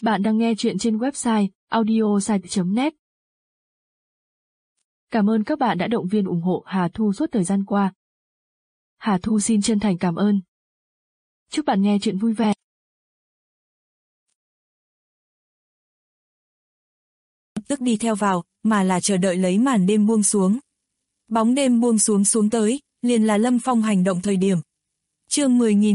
Bạn đang nghe chuyện trên website audiosite.net. Cảm ơn các bạn đã động viên ủng hộ Hà Thu suốt thời gian qua. Hà Thu xin chân thành cảm ơn. Chúc bạn nghe chuyện vui vẻ. Tức đi theo vào, mà là chờ đợi lấy màn đêm buông xuống. Bóng đêm buông xuống tới, liền là Lâm Phong hành động thời điểm. Chương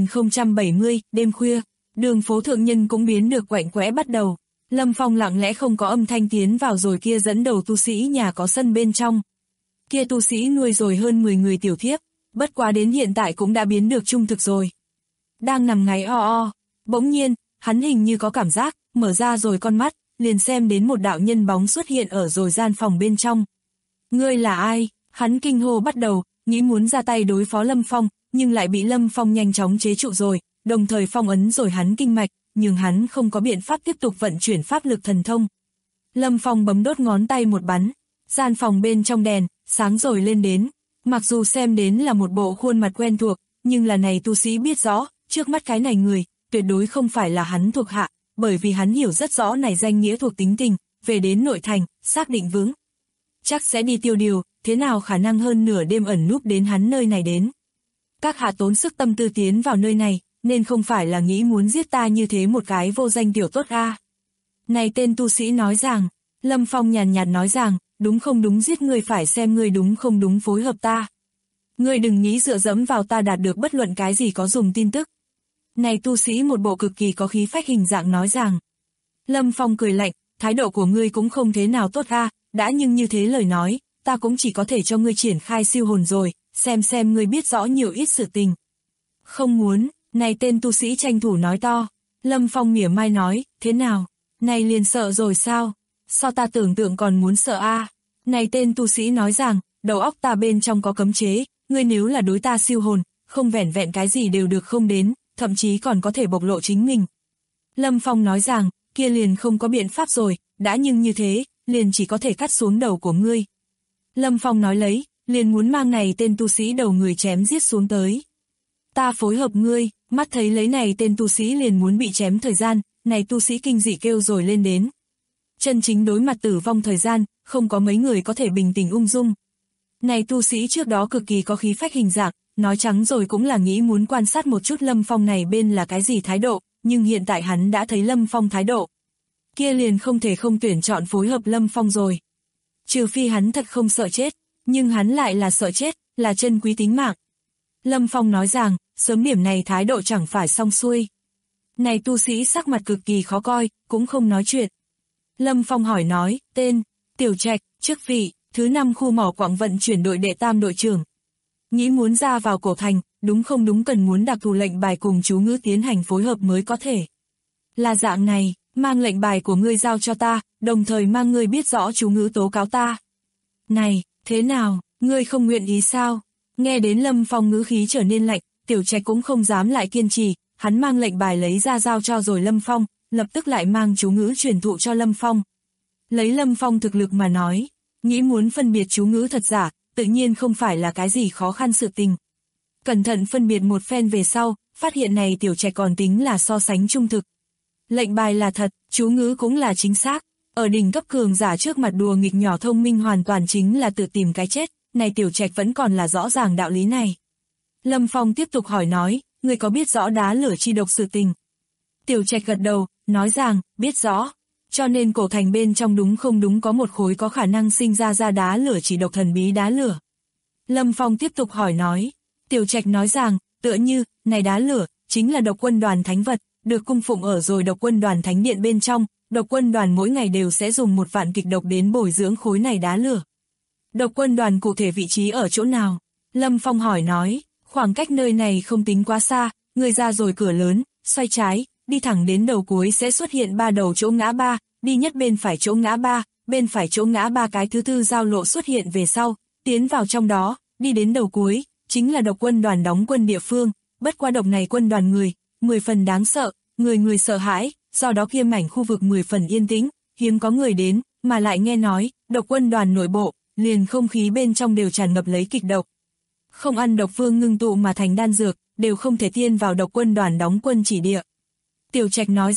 10.070, đêm khuya, đường phố thượng nhân cũng biến được quạnh quẽ bắt đầu. Lâm Phong lặng lẽ không có âm thanh tiến vào rồi kia dẫn đầu tu sĩ nhà có sân bên trong. Kia tu sĩ nuôi rồi hơn 10 người tiểu thiếp, bất quá đến hiện tại cũng đã biến được trung thực rồi. Đang nằm ngáy bỗng nhiên, hắn hình như có cảm giác, mở ra rồi con mắt, liền xem đến một đạo nhân bóng xuất hiện ở rồi gian phòng bên trong. Ngươi là ai? Hắn kinh hô bắt đầu, nghĩ muốn ra tay đối phó Lâm Phong, nhưng lại bị Lâm Phong nhanh chóng chế trụ rồi, đồng thời phong ấn rồi hắn kinh mạch, nhưng hắn không có biện pháp tiếp tục vận chuyển pháp lực thần thông. Lâm Phong bấm đốt ngón tay một bắn, gian phòng bên trong đèn, sáng rồi lên đến, mặc dù xem đến là một bộ khuôn mặt quen thuộc, nhưng là này tu sĩ biết rõ, trước mắt cái này người, tuyệt đối không phải là hắn thuộc hạ, bởi vì hắn hiểu rất rõ này danh nghĩa thuộc tính tình, về đến nội thành, xác định vững. Chắc sẽ đi tiêu điều, thế nào khả năng hơn nửa đêm ẩn núp đến hắn nơi này đến. Các hạ tốn sức tâm tư tiến vào nơi này, nên không phải là nghĩ muốn giết ta như thế một cái vô danh tiểu tốt a. Này tên tu sĩ nói rằng, Lâm Phong nhàn nhạt nói rằng, đúng không đúng giết ngươi phải xem ngươi đúng không đúng phối hợp ta. Ngươi đừng nghĩ dựa dẫm vào ta đạt được bất luận cái gì có dùng tin tức. Này tu sĩ một bộ cực kỳ có khí phách hình dạng nói rằng. Lâm Phong cười lạnh, thái độ của ngươi cũng không thế nào tốt a, đã nhưng như thế lời nói, ta cũng chỉ có thể cho ngươi triển khai siêu hồn rồi, xem ngươi biết rõ nhiều ít sự tình. Không muốn, này tên tu sĩ tranh thủ nói to. Lâm Phong mỉa mai nói, thế nào, này liền sợ rồi sao? Sao ta tưởng tượng còn muốn sợ a? Này tên tu sĩ nói rằng, đầu óc ta bên trong có cấm chế, ngươi nếu là đối ta siêu hồn, không vẻn vẹn cái gì đều được không đến, thậm chí còn có thể bộc lộ chính mình. Lâm Phong nói rằng, kia liền không có biện pháp rồi, đã nhưng như thế, liền chỉ có thể cắt xuống đầu của ngươi. Lâm Phong nói lấy, liền muốn mang này tên tu sĩ đầu người chém giết xuống tới. Ta phối hợp ngươi, mắt thấy lấy này tên tu sĩ liền muốn bị chém thời gian, này tu sĩ kinh dị kêu rồi lên đến. Chân chính đối mặt tử vong thời gian, không có mấy người có thể bình tĩnh ung dung. Này tu sĩ trước đó cực kỳ có khí phách hình dạng, nói trắng rồi cũng là nghĩ muốn quan sát một chút Lâm Phong này bên là cái gì thái độ, nhưng hiện tại hắn đã thấy Lâm Phong thái độ. Kia liền không thể không tuyển chọn phối hợp Lâm Phong rồi. Trừ phi hắn thật không sợ chết, nhưng hắn lại là sợ chết, là chân quý tính mạng. Lâm Phong nói rằng, sớm điểm này thái độ chẳng phải xong xuôi. Này tu sĩ sắc mặt cực kỳ khó coi, cũng không nói chuyện. Lâm Phong hỏi nói, tên, Tiểu Trạch, chức vị, thứ 5 khu mỏ quặng vận chuyển đội đệ tam đội trưởng. Nghĩ muốn ra vào cổ thành, đúng không đúng cần muốn đặc thù lệnh bài cùng chú ngữ tiến hành phối hợp mới có thể. Là dạng này, mang lệnh bài của ngươi giao cho ta, đồng thời mang ngươi biết rõ chú ngữ tố cáo ta. Này, thế nào, ngươi không nguyện ý sao? Nghe đến Lâm Phong ngữ khí trở nên lạnh, Tiểu Trạch cũng không dám lại kiên trì, hắn mang lệnh bài lấy ra giao cho rồi Lâm Phong, lập tức lại mang chú ngữ truyền thụ cho Lâm Phong. Lấy Lâm Phong thực lực mà nói, nghĩ muốn phân biệt chú ngữ thật giả, tự nhiên không phải là cái gì khó khăn sự tình. Cẩn thận phân biệt một phen về sau, phát hiện này Tiểu Trạch còn tính là so sánh trung thực. Lệnh bài là thật, chú ngữ cũng là chính xác, ở đỉnh cấp cường giả trước mặt đùa nghịch nhỏ thông minh hoàn toàn chính là tự tìm cái chết, này Tiểu Trạch vẫn còn là rõ ràng đạo lý này. Lâm Phong tiếp tục hỏi nói, ngươi có biết rõ đá lửa chi độc sự tình? Tiểu Trạch gật đầu, nói rằng, biết rõ, cho nên cổ thành bên trong đúng không đúng có một khối có khả năng sinh ra đá lửa chỉ độc thần bí đá lửa. Lâm Phong tiếp tục hỏi nói, Tiểu Trạch nói rằng, tựa như, này đá lửa, chính là độc quân đoàn thánh vật, được cung phụng ở rồi độc quân đoàn thánh điện bên trong, độc quân đoàn mỗi ngày đều sẽ dùng 1 vạn kịch độc đến bồi dưỡng khối này đá lửa. Độc quân đoàn cụ thể vị trí ở chỗ nào? Lâm Phong hỏi nói, khoảng cách nơi này không tính quá xa, người ra rồi cửa lớn, xoay trái, đi thẳng đến đầu cuối sẽ xuất hiện 3 đầu chỗ ngã ba, đi nhất bên phải chỗ ngã ba, bên phải chỗ ngã ba cái thứ tư giao lộ xuất hiện về sau, tiến vào trong đó, đi đến đầu cuối, chính là độc quân đoàn đóng quân địa phương, bất qua độc này quân đoàn người, 10 phần đáng sợ, người sợ hãi, do đó kia mảnh khu vực 10 phần yên tĩnh, hiếm có người đến, mà lại nghe nói, độc quân đoàn nội bộ, liền không khí bên trong đều tràn ngập lấy kịch độc. Không ăn độc phương ngưng tụ mà thành đan dược, đều không thể tiên vào độc quân đoàn đóng quân chỉ địa. Tiểu Trạch nói rằng,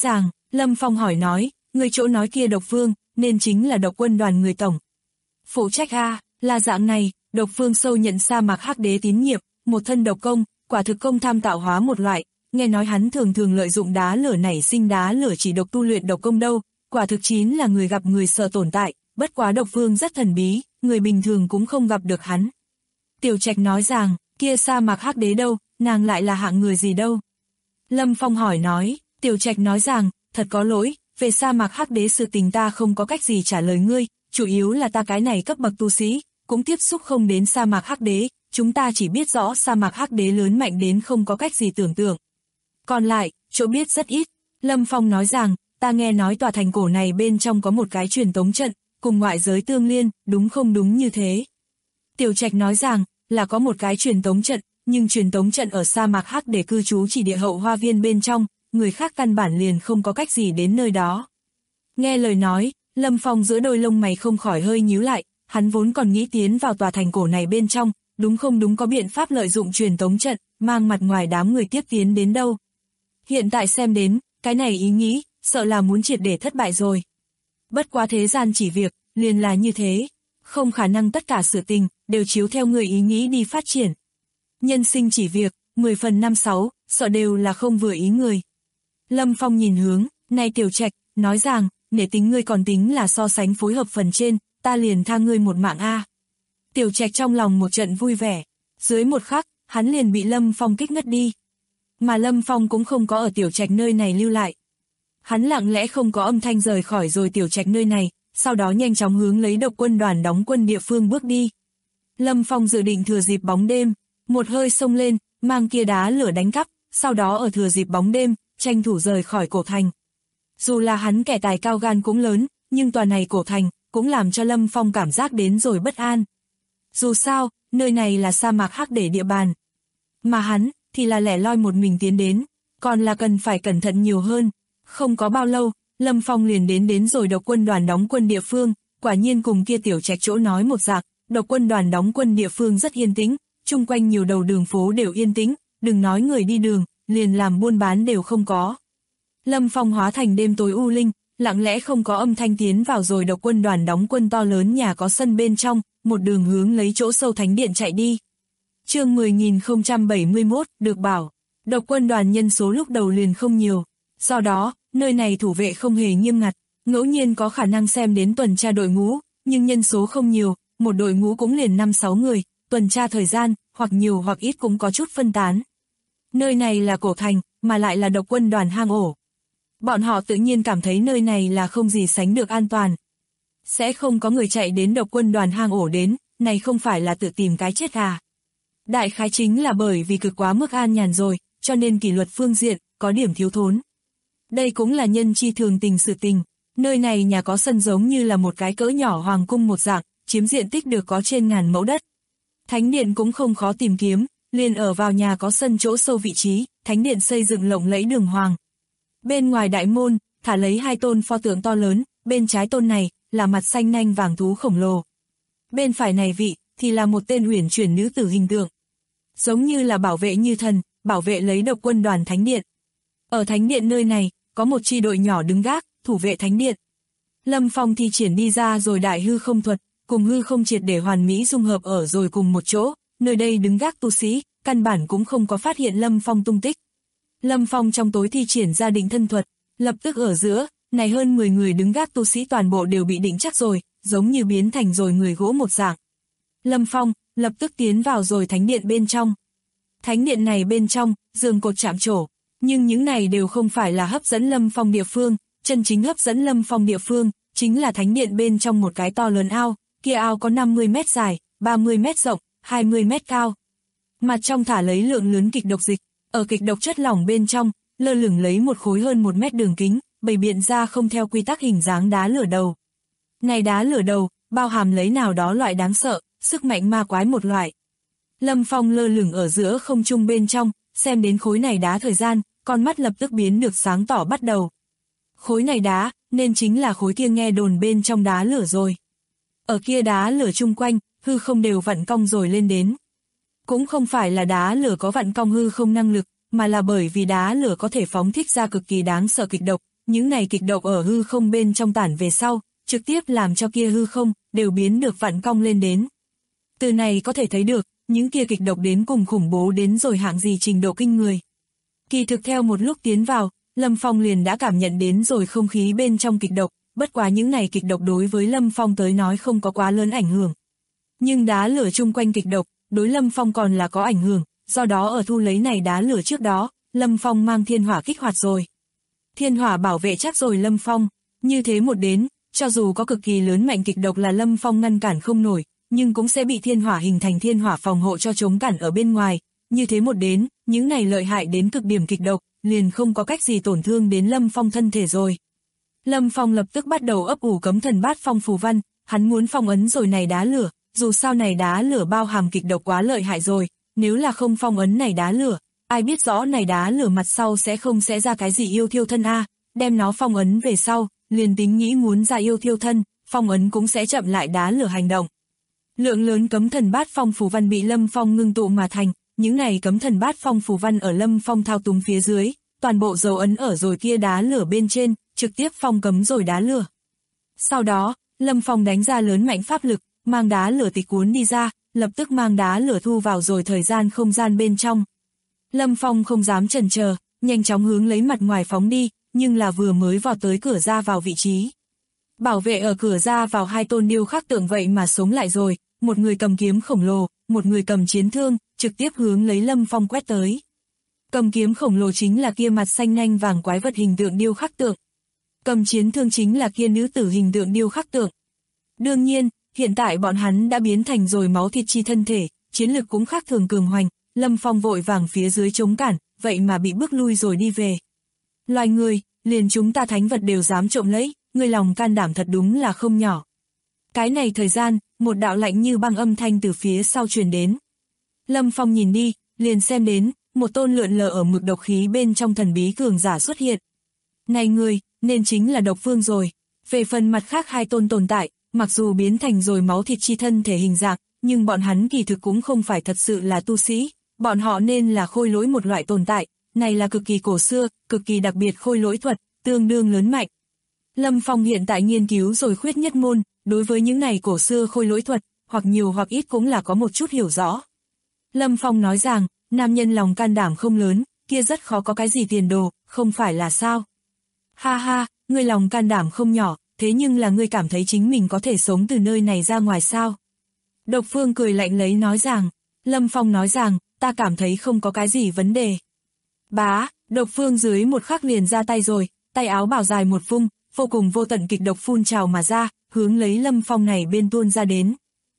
Lâm Phong hỏi nói, người chỗ nói kia độc vương, nên chính là độc quân đoàn người tổng. Phụ trách a, là dạng này, độc vương sâu nhận sa mạc hắc đế tín nhiệm, một thân độc công, quả thực công tham tạo hóa một loại, nghe nói hắn thường thường lợi dụng đá lửa nảy sinh đá lửa chỉ độc tu luyện độc công đâu, quả thực chính là người gặp người sợ tồn tại, bất quá độc vương rất thần bí, người bình thường cũng không gặp được hắn. Tiểu Trạch nói rằng, kia sa mạc hắc đế đâu, nàng lại là hạng người gì đâu? Lâm Phong hỏi nói, Tiểu Trạch nói rằng, thật có lỗi, về sa mạc hắc đế sự tình ta không có cách gì trả lời ngươi, chủ yếu là ta cái này cấp bậc tu sĩ, cũng tiếp xúc không đến sa mạc hắc đế, chúng ta chỉ biết rõ sa mạc hắc đế lớn mạnh đến không có cách gì tưởng tượng. Còn lại, chỗ biết rất ít. Lâm Phong nói rằng, ta nghe nói tòa thành cổ này bên trong có một cái truyền tống trận, cùng ngoại giới tương liên, đúng không đúng như thế? Tiểu Trạch nói rằng, là có một cái truyền tống trận, nhưng truyền tống trận ở sa mạc hắc để cư trú chỉ địa hậu hoa viên bên trong, người khác căn bản liền không có cách gì đến nơi đó. Nghe lời nói, Lâm Phong giữa đôi lông mày không khỏi hơi nhíu lại, hắn vốn còn nghĩ tiến vào tòa thành cổ này bên trong, đúng không đúng có biện pháp lợi dụng truyền tống trận, mang mặt ngoài đám người tiếp tiến đến đâu. Hiện tại xem đến, cái này ý nghĩ, sợ là muốn triệt để thất bại rồi. Bất quá thế gian chỉ việc, liền là như thế, không khả năng tất cả sự tình, đều chiếu theo người ý nghĩ đi phát triển. Nhân sinh chỉ việc, 10 phần 5-6, sợ đều là không vừa ý người. Lâm Phong nhìn hướng, này Tiểu Trạch, nói rằng, để tính ngươi còn tính là so sánh phối hợp phần trên, ta liền tha ngươi một mạng a. Tiểu Trạch trong lòng một trận vui vẻ, dưới một khắc, hắn liền bị Lâm Phong kích ngất đi. Mà Lâm Phong cũng không có ở Tiểu Trạch nơi này lưu lại. Hắn lặng lẽ không có âm thanh rời khỏi rồi Tiểu Trạch nơi này, sau đó nhanh chóng hướng lấy độc quân đoàn đóng quân địa phương bước đi. Lâm Phong dự định thừa dịp bóng đêm, một hơi xông lên, mang kia đá lửa đánh cắp, sau đó ở thừa dịp bóng đêm, tranh thủ rời khỏi cổ thành. Dù là hắn kẻ tài cao gan cũng lớn, nhưng tòa này cổ thành, cũng làm cho Lâm Phong cảm giác đến rồi bất an. Dù sao, nơi này là sa mạc hắc để địa bàn. Mà hắn, thì là lẻ loi một mình tiến đến, còn là cần phải cẩn thận nhiều hơn. Không có bao lâu, Lâm Phong liền đến rồi độc quân đoàn đóng quân địa phương, quả nhiên cùng kia Tiểu Trạch chỗ nói một dạng, độc quân đoàn đóng quân địa phương rất yên tĩnh, chung quanh nhiều đầu đường phố đều yên tĩnh, đừng nói người đi đường, liền làm buôn bán đều không có. Lâm Phong hóa thành đêm tối u linh, lặng lẽ không có âm thanh tiến vào rồi độc quân đoàn đóng quân to lớn nhà có sân bên trong, một đường hướng lấy chỗ sâu thánh điện chạy đi. Chương 10.071, được bảo, độc quân đoàn nhân số lúc đầu liền không nhiều, do đó, nơi này thủ vệ không hề nghiêm ngặt, ngẫu nhiên có khả năng xem đến tuần tra đội ngũ, nhưng nhân số không nhiều, một đội ngũ cũng liền 5-6 người, tuần tra thời gian, hoặc nhiều hoặc ít cũng có chút phân tán. Nơi này là cổ thành, mà lại là độc quân đoàn hang ổ. Bọn họ tự nhiên cảm thấy nơi này là không gì sánh được an toàn. Sẽ không có người chạy đến độc quân đoàn hang ổ đến, này không phải là tự tìm cái chết à. Đại khái chính là bởi vì cực quá mức an nhàn rồi, cho nên kỷ luật phương diện, có điểm thiếu thốn. Đây cũng là nhân chi thường tình sự tình, nơi này nhà có sân giống như là một cái cỡ nhỏ hoàng cung một dạng, chiếm diện tích được có trên 1000 mẫu đất. Thánh điện cũng không khó tìm kiếm, liền ở vào nhà có sân chỗ sâu vị trí, thánh điện xây dựng lộng lẫy đường hoàng. Bên ngoài đại môn, thả lấy 2 tôn pho tượng to lớn, bên trái tôn này, là mặt xanh nanh vàng thú khổng lồ. Bên phải này vị, thì là một tên uyển chuyển nữ tử hình tượng. Giống như là bảo vệ như thần, bảo vệ lấy độc quân đoàn thánh điện. Ở thánh điện nơi này, có một chi đội nhỏ đứng gác, thủ vệ thánh điện. Lâm Phong thi triển đi ra rồi đại hư không thuật, cùng hư không triệt để hoàn mỹ dung hợp ở rồi cùng một chỗ, nơi đây đứng gác tu sĩ, căn bản cũng không có phát hiện Lâm Phong tung tích. Lâm Phong trong tối thi triển ra định thân thuật, lập tức ở giữa, này hơn 10 người đứng gác tu sĩ toàn bộ đều bị định chắc rồi, giống như biến thành rồi người gỗ một dạng. Lâm Phong, lập tức tiến vào rồi thánh điện bên trong. Thánh điện này bên trong, giường cột chạm trổ, nhưng những này đều không phải là hấp dẫn Lâm Phong địa phương, chân chính hấp dẫn Lâm Phong địa phương, chính là thánh điện bên trong một cái to lớn ao, kia ao có 50 mét dài, 30 mét rộng, 20 mét cao. Mặt trong thả lấy lượng lớn kịch độc dịch, ở kịch độc chất lỏng bên trong, lơ lửng lấy một khối hơn 1 mét đường kính, bày biện ra không theo quy tắc hình dáng đá lửa đầu. Này đá lửa đầu, bao hàm lấy nào đó loại đáng sợ, sức mạnh ma quái một loại. Lâm Phong lơ lửng ở giữa không trung bên trong, xem đến khối này đá thời gian, con mắt lập tức biến được sáng tỏ bắt đầu. Khối này đá, nên chính là khối kia nghe đồn bên trong đá lửa rồi. Ở kia đá lửa chung quanh, hư không đều vặn cong rồi lên đến. Cũng không phải là đá lửa có vặn cong hư không năng lực, mà là bởi vì đá lửa có thể phóng thích ra cực kỳ đáng sợ kịch độc, những này kịch độc ở hư không bên trong tản về sau, trực tiếp làm cho kia hư không, đều biến được vặn cong lên đến. Từ này có thể thấy được, những kia kịch độc đến cùng khủng bố đến rồi hạng gì trình độ kinh người. Kỳ thực theo một lúc tiến vào, Lâm Phong liền đã cảm nhận đến rồi không khí bên trong kịch độc, bất quá những này kịch độc đối với Lâm Phong tới nói không có quá lớn ảnh hưởng. Nhưng đá lửa chung quanh kịch độc, đối Lâm Phong còn là có ảnh hưởng, do đó ở thu lấy này đá lửa trước đó, Lâm Phong mang thiên hỏa kích hoạt rồi. Thiên hỏa bảo vệ chắc rồi Lâm Phong, như thế một đến, cho dù có cực kỳ lớn mạnh kịch độc là Lâm Phong ngăn cản không nổi, nhưng cũng sẽ bị thiên hỏa hình thành thiên hỏa phòng hộ cho chống cản ở bên ngoài. Như thế một đến, những này lợi hại đến cực điểm kịch độc, liền không có cách gì tổn thương đến Lâm Phong thân thể rồi. Lâm Phong lập tức bắt đầu ấp ủ cấm thần bát phong phù văn, hắn muốn phong ấn rồi này đá lửa, dù sao này đá lửa bao hàm kịch độc quá lợi hại rồi, nếu là không phong ấn này đá lửa, ai biết rõ này đá lửa mặt sau sẽ ra cái gì yêu thiêu thân a, đem nó phong ấn về sau, liền tính nghĩ muốn ra yêu thiêu thân, phong ấn cũng sẽ chậm lại đá lửa hành động. Lượng lớn cấm thần bát phong phù văn bị Lâm Phong ngưng tụ mà thành, những này cấm thần bát phong phù văn ở Lâm Phong thao túng phía dưới, toàn bộ dấu ấn ở rồi kia đá lửa bên trên, trực tiếp phong cấm rồi đá lửa. Sau đó, Lâm Phong đánh ra lớn mạnh pháp lực, mang đá lửa tịch cuốn đi ra, lập tức mang đá lửa thu vào rồi thời gian không gian bên trong. Lâm Phong không dám chần chờ, nhanh chóng hướng lấy mặt ngoài phóng đi, nhưng là vừa mới vào tới cửa ra vào vị trí. Bảo vệ ở cửa ra vào hai tôn điêu khắc tượng vậy mà sống lại rồi, một người cầm kiếm khổng lồ, một người cầm chiến thương, trực tiếp hướng lấy Lâm Phong quét tới. Cầm kiếm khổng lồ chính là kia mặt xanh nanh vàng quái vật hình tượng điêu khắc tượng. Cầm chiến thương chính là kia nữ tử hình tượng điêu khắc tượng. Đương nhiên, hiện tại bọn hắn đã biến thành rồi máu thịt chi thân thể, chiến lực cũng khác thường cường hoành, Lâm Phong vội vàng phía dưới chống cản, vậy mà bị bước lui rồi đi về. Loài người, liền chúng ta thánh vật đều dám trộm lấy, người lòng can đảm thật đúng là không nhỏ. Cái này thời gian, một đạo lạnh như băng âm thanh từ phía sau truyền đến. Lâm Phong nhìn đi, liền xem đến, một tôn lượn lờ ở mực độc khí bên trong thần bí cường giả xuất hiện. Này người, nên chính là Độc Vương rồi. Về phần mặt khác hai tôn tồn tại, mặc dù biến thành rồi máu thịt chi thân thể hình dạng, nhưng bọn hắn kỳ thực cũng không phải thật sự là tu sĩ, bọn họ nên là khôi lỗi một loại tồn tại, này là cực kỳ cổ xưa, cực kỳ đặc biệt khôi lỗi thuật, tương đương lớn mạnh. Lâm Phong hiện tại nghiên cứu rồi khuyết nhất môn, đối với những này cổ xưa khôi lỗi thuật, hoặc nhiều hoặc ít cũng là có một chút hiểu rõ. Lâm Phong nói rằng, nam nhân lòng can đảm không lớn, kia rất khó có cái gì tiền đồ, không phải là sao? Ha ha, ngươi lòng can đảm không nhỏ, thế nhưng là ngươi cảm thấy chính mình có thể sống từ nơi này ra ngoài sao? Độc Phương cười lạnh lấy nói rằng, Lâm Phong nói rằng, ta cảm thấy không có cái gì vấn đề. Bá, Độc Phương dưới một khắc liền ra tay rồi, tay áo bảo dài một vung, vô cùng vô tận kịch độc phun trào mà ra, hướng lấy Lâm Phong này bên tuôn ra đến.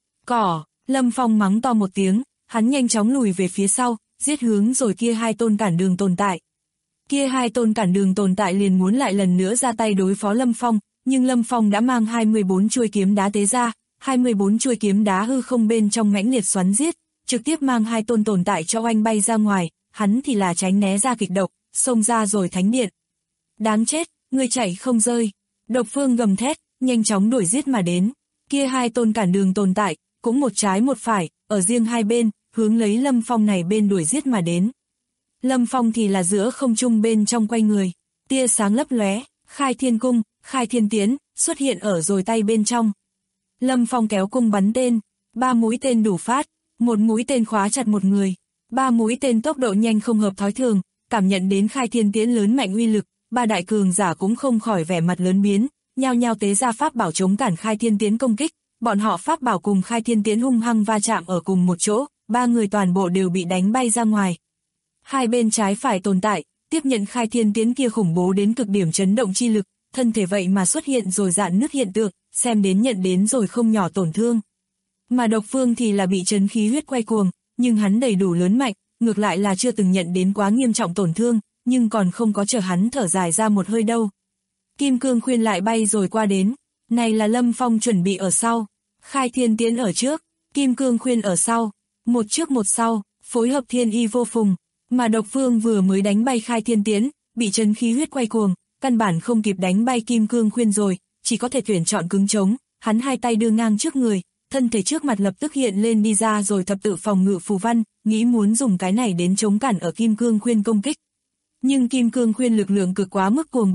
Cỏ, Lâm Phong mắng to một tiếng, hắn nhanh chóng lùi về phía sau, giết hướng rồi kia hai tôn cản đường tồn tại. Kia hai tôn cản đường tồn tại liền muốn lại lần nữa ra tay đối phó Lâm Phong, nhưng Lâm Phong đã mang 24 chuôi kiếm đá tế ra, 24 chuôi kiếm đá hư không bên trong mãnh liệt xoắn giết, trực tiếp mang hai tôn tồn tại cho oanh bay ra ngoài, hắn thì là tránh né ra kịch độc, xông ra rồi thánh điện. Đáng chết, ngươi chạy không rơi. Độc Phương gầm thét, nhanh chóng đuổi giết mà đến. Kia hai tôn cản đường tồn tại, cũng một trái một phải, ở riêng hai bên, hướng lấy Lâm Phong này bên đuổi giết mà đến. Lâm Phong thì là giữa không trung bên trong quay người, tia sáng lấp lóe, khai thiên cung, khai thiên tiến, xuất hiện ở rồi tay bên trong. Lâm Phong kéo cung bắn tên, 3 mũi tên đủ phát, một mũi tên khóa chặt một người, 3 mũi tên tốc độ nhanh không hợp thói thường, cảm nhận đến khai thiên tiến lớn mạnh uy lực, ba đại cường giả cũng không khỏi vẻ mặt lớn biến, nhao nhao tế ra pháp bảo chống cản khai thiên tiến công kích, bọn họ pháp bảo cùng khai thiên tiến hung hăng va chạm ở cùng một chỗ, ba người toàn bộ đều bị đánh bay ra ngoài. Hai bên trái phải tồn tại, tiếp nhận khai thiên tiến kia khủng bố đến cực điểm chấn động chi lực, thân thể vậy mà xuất hiện rồi rạn nứt hiện tượng, xem đến nhận đến rồi không nhỏ tổn thương. Mà Độc Phương thì là bị chấn khí huyết quay cuồng, nhưng hắn đầy đủ lớn mạnh, ngược lại là chưa từng nhận đến quá nghiêm trọng tổn thương, nhưng còn không có chờ hắn thở dài ra một hơi đâu. Kim Cương Khuyên lại bay rồi qua đến, này là Lâm Phong chuẩn bị ở sau, khai thiên tiến ở trước, Kim Cương Khuyên ở sau, một trước một sau, phối hợp thiên y vô phùng, mà Độc Phương vừa mới đánh bay khai thiên tiến, bị chấn khí huyết quay cuồng, căn bản không kịp đánh bay Kim Cương Khuyên rồi, chỉ có thể tuyển chọn cứng chống, hắn hai tay đưa ngang trước người, thân thể trước mặt lập tức hiện lên đi ra rồi thập tự phòng ngự phù văn, nghĩ muốn dùng cái này đến chống cản ở Kim Cương Khuyên công kích. Nhưng Kim Cương Khuyên lực lượng cực quá mức cuồng bạo,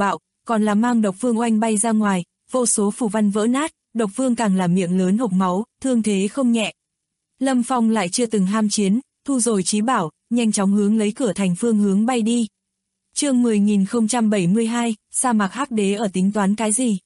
còn là mang độc vương oanh bay ra ngoài, vô số phù văn vỡ nát, độc vương càng là miệng lớn hộc máu, thương thế không nhẹ. Lâm Phong lại chưa từng ham chiến, thu rồi chí bảo, nhanh chóng hướng lấy cửa thành phương hướng bay đi. Chương 10072, sa mạc hắc đế ở tính toán cái gì?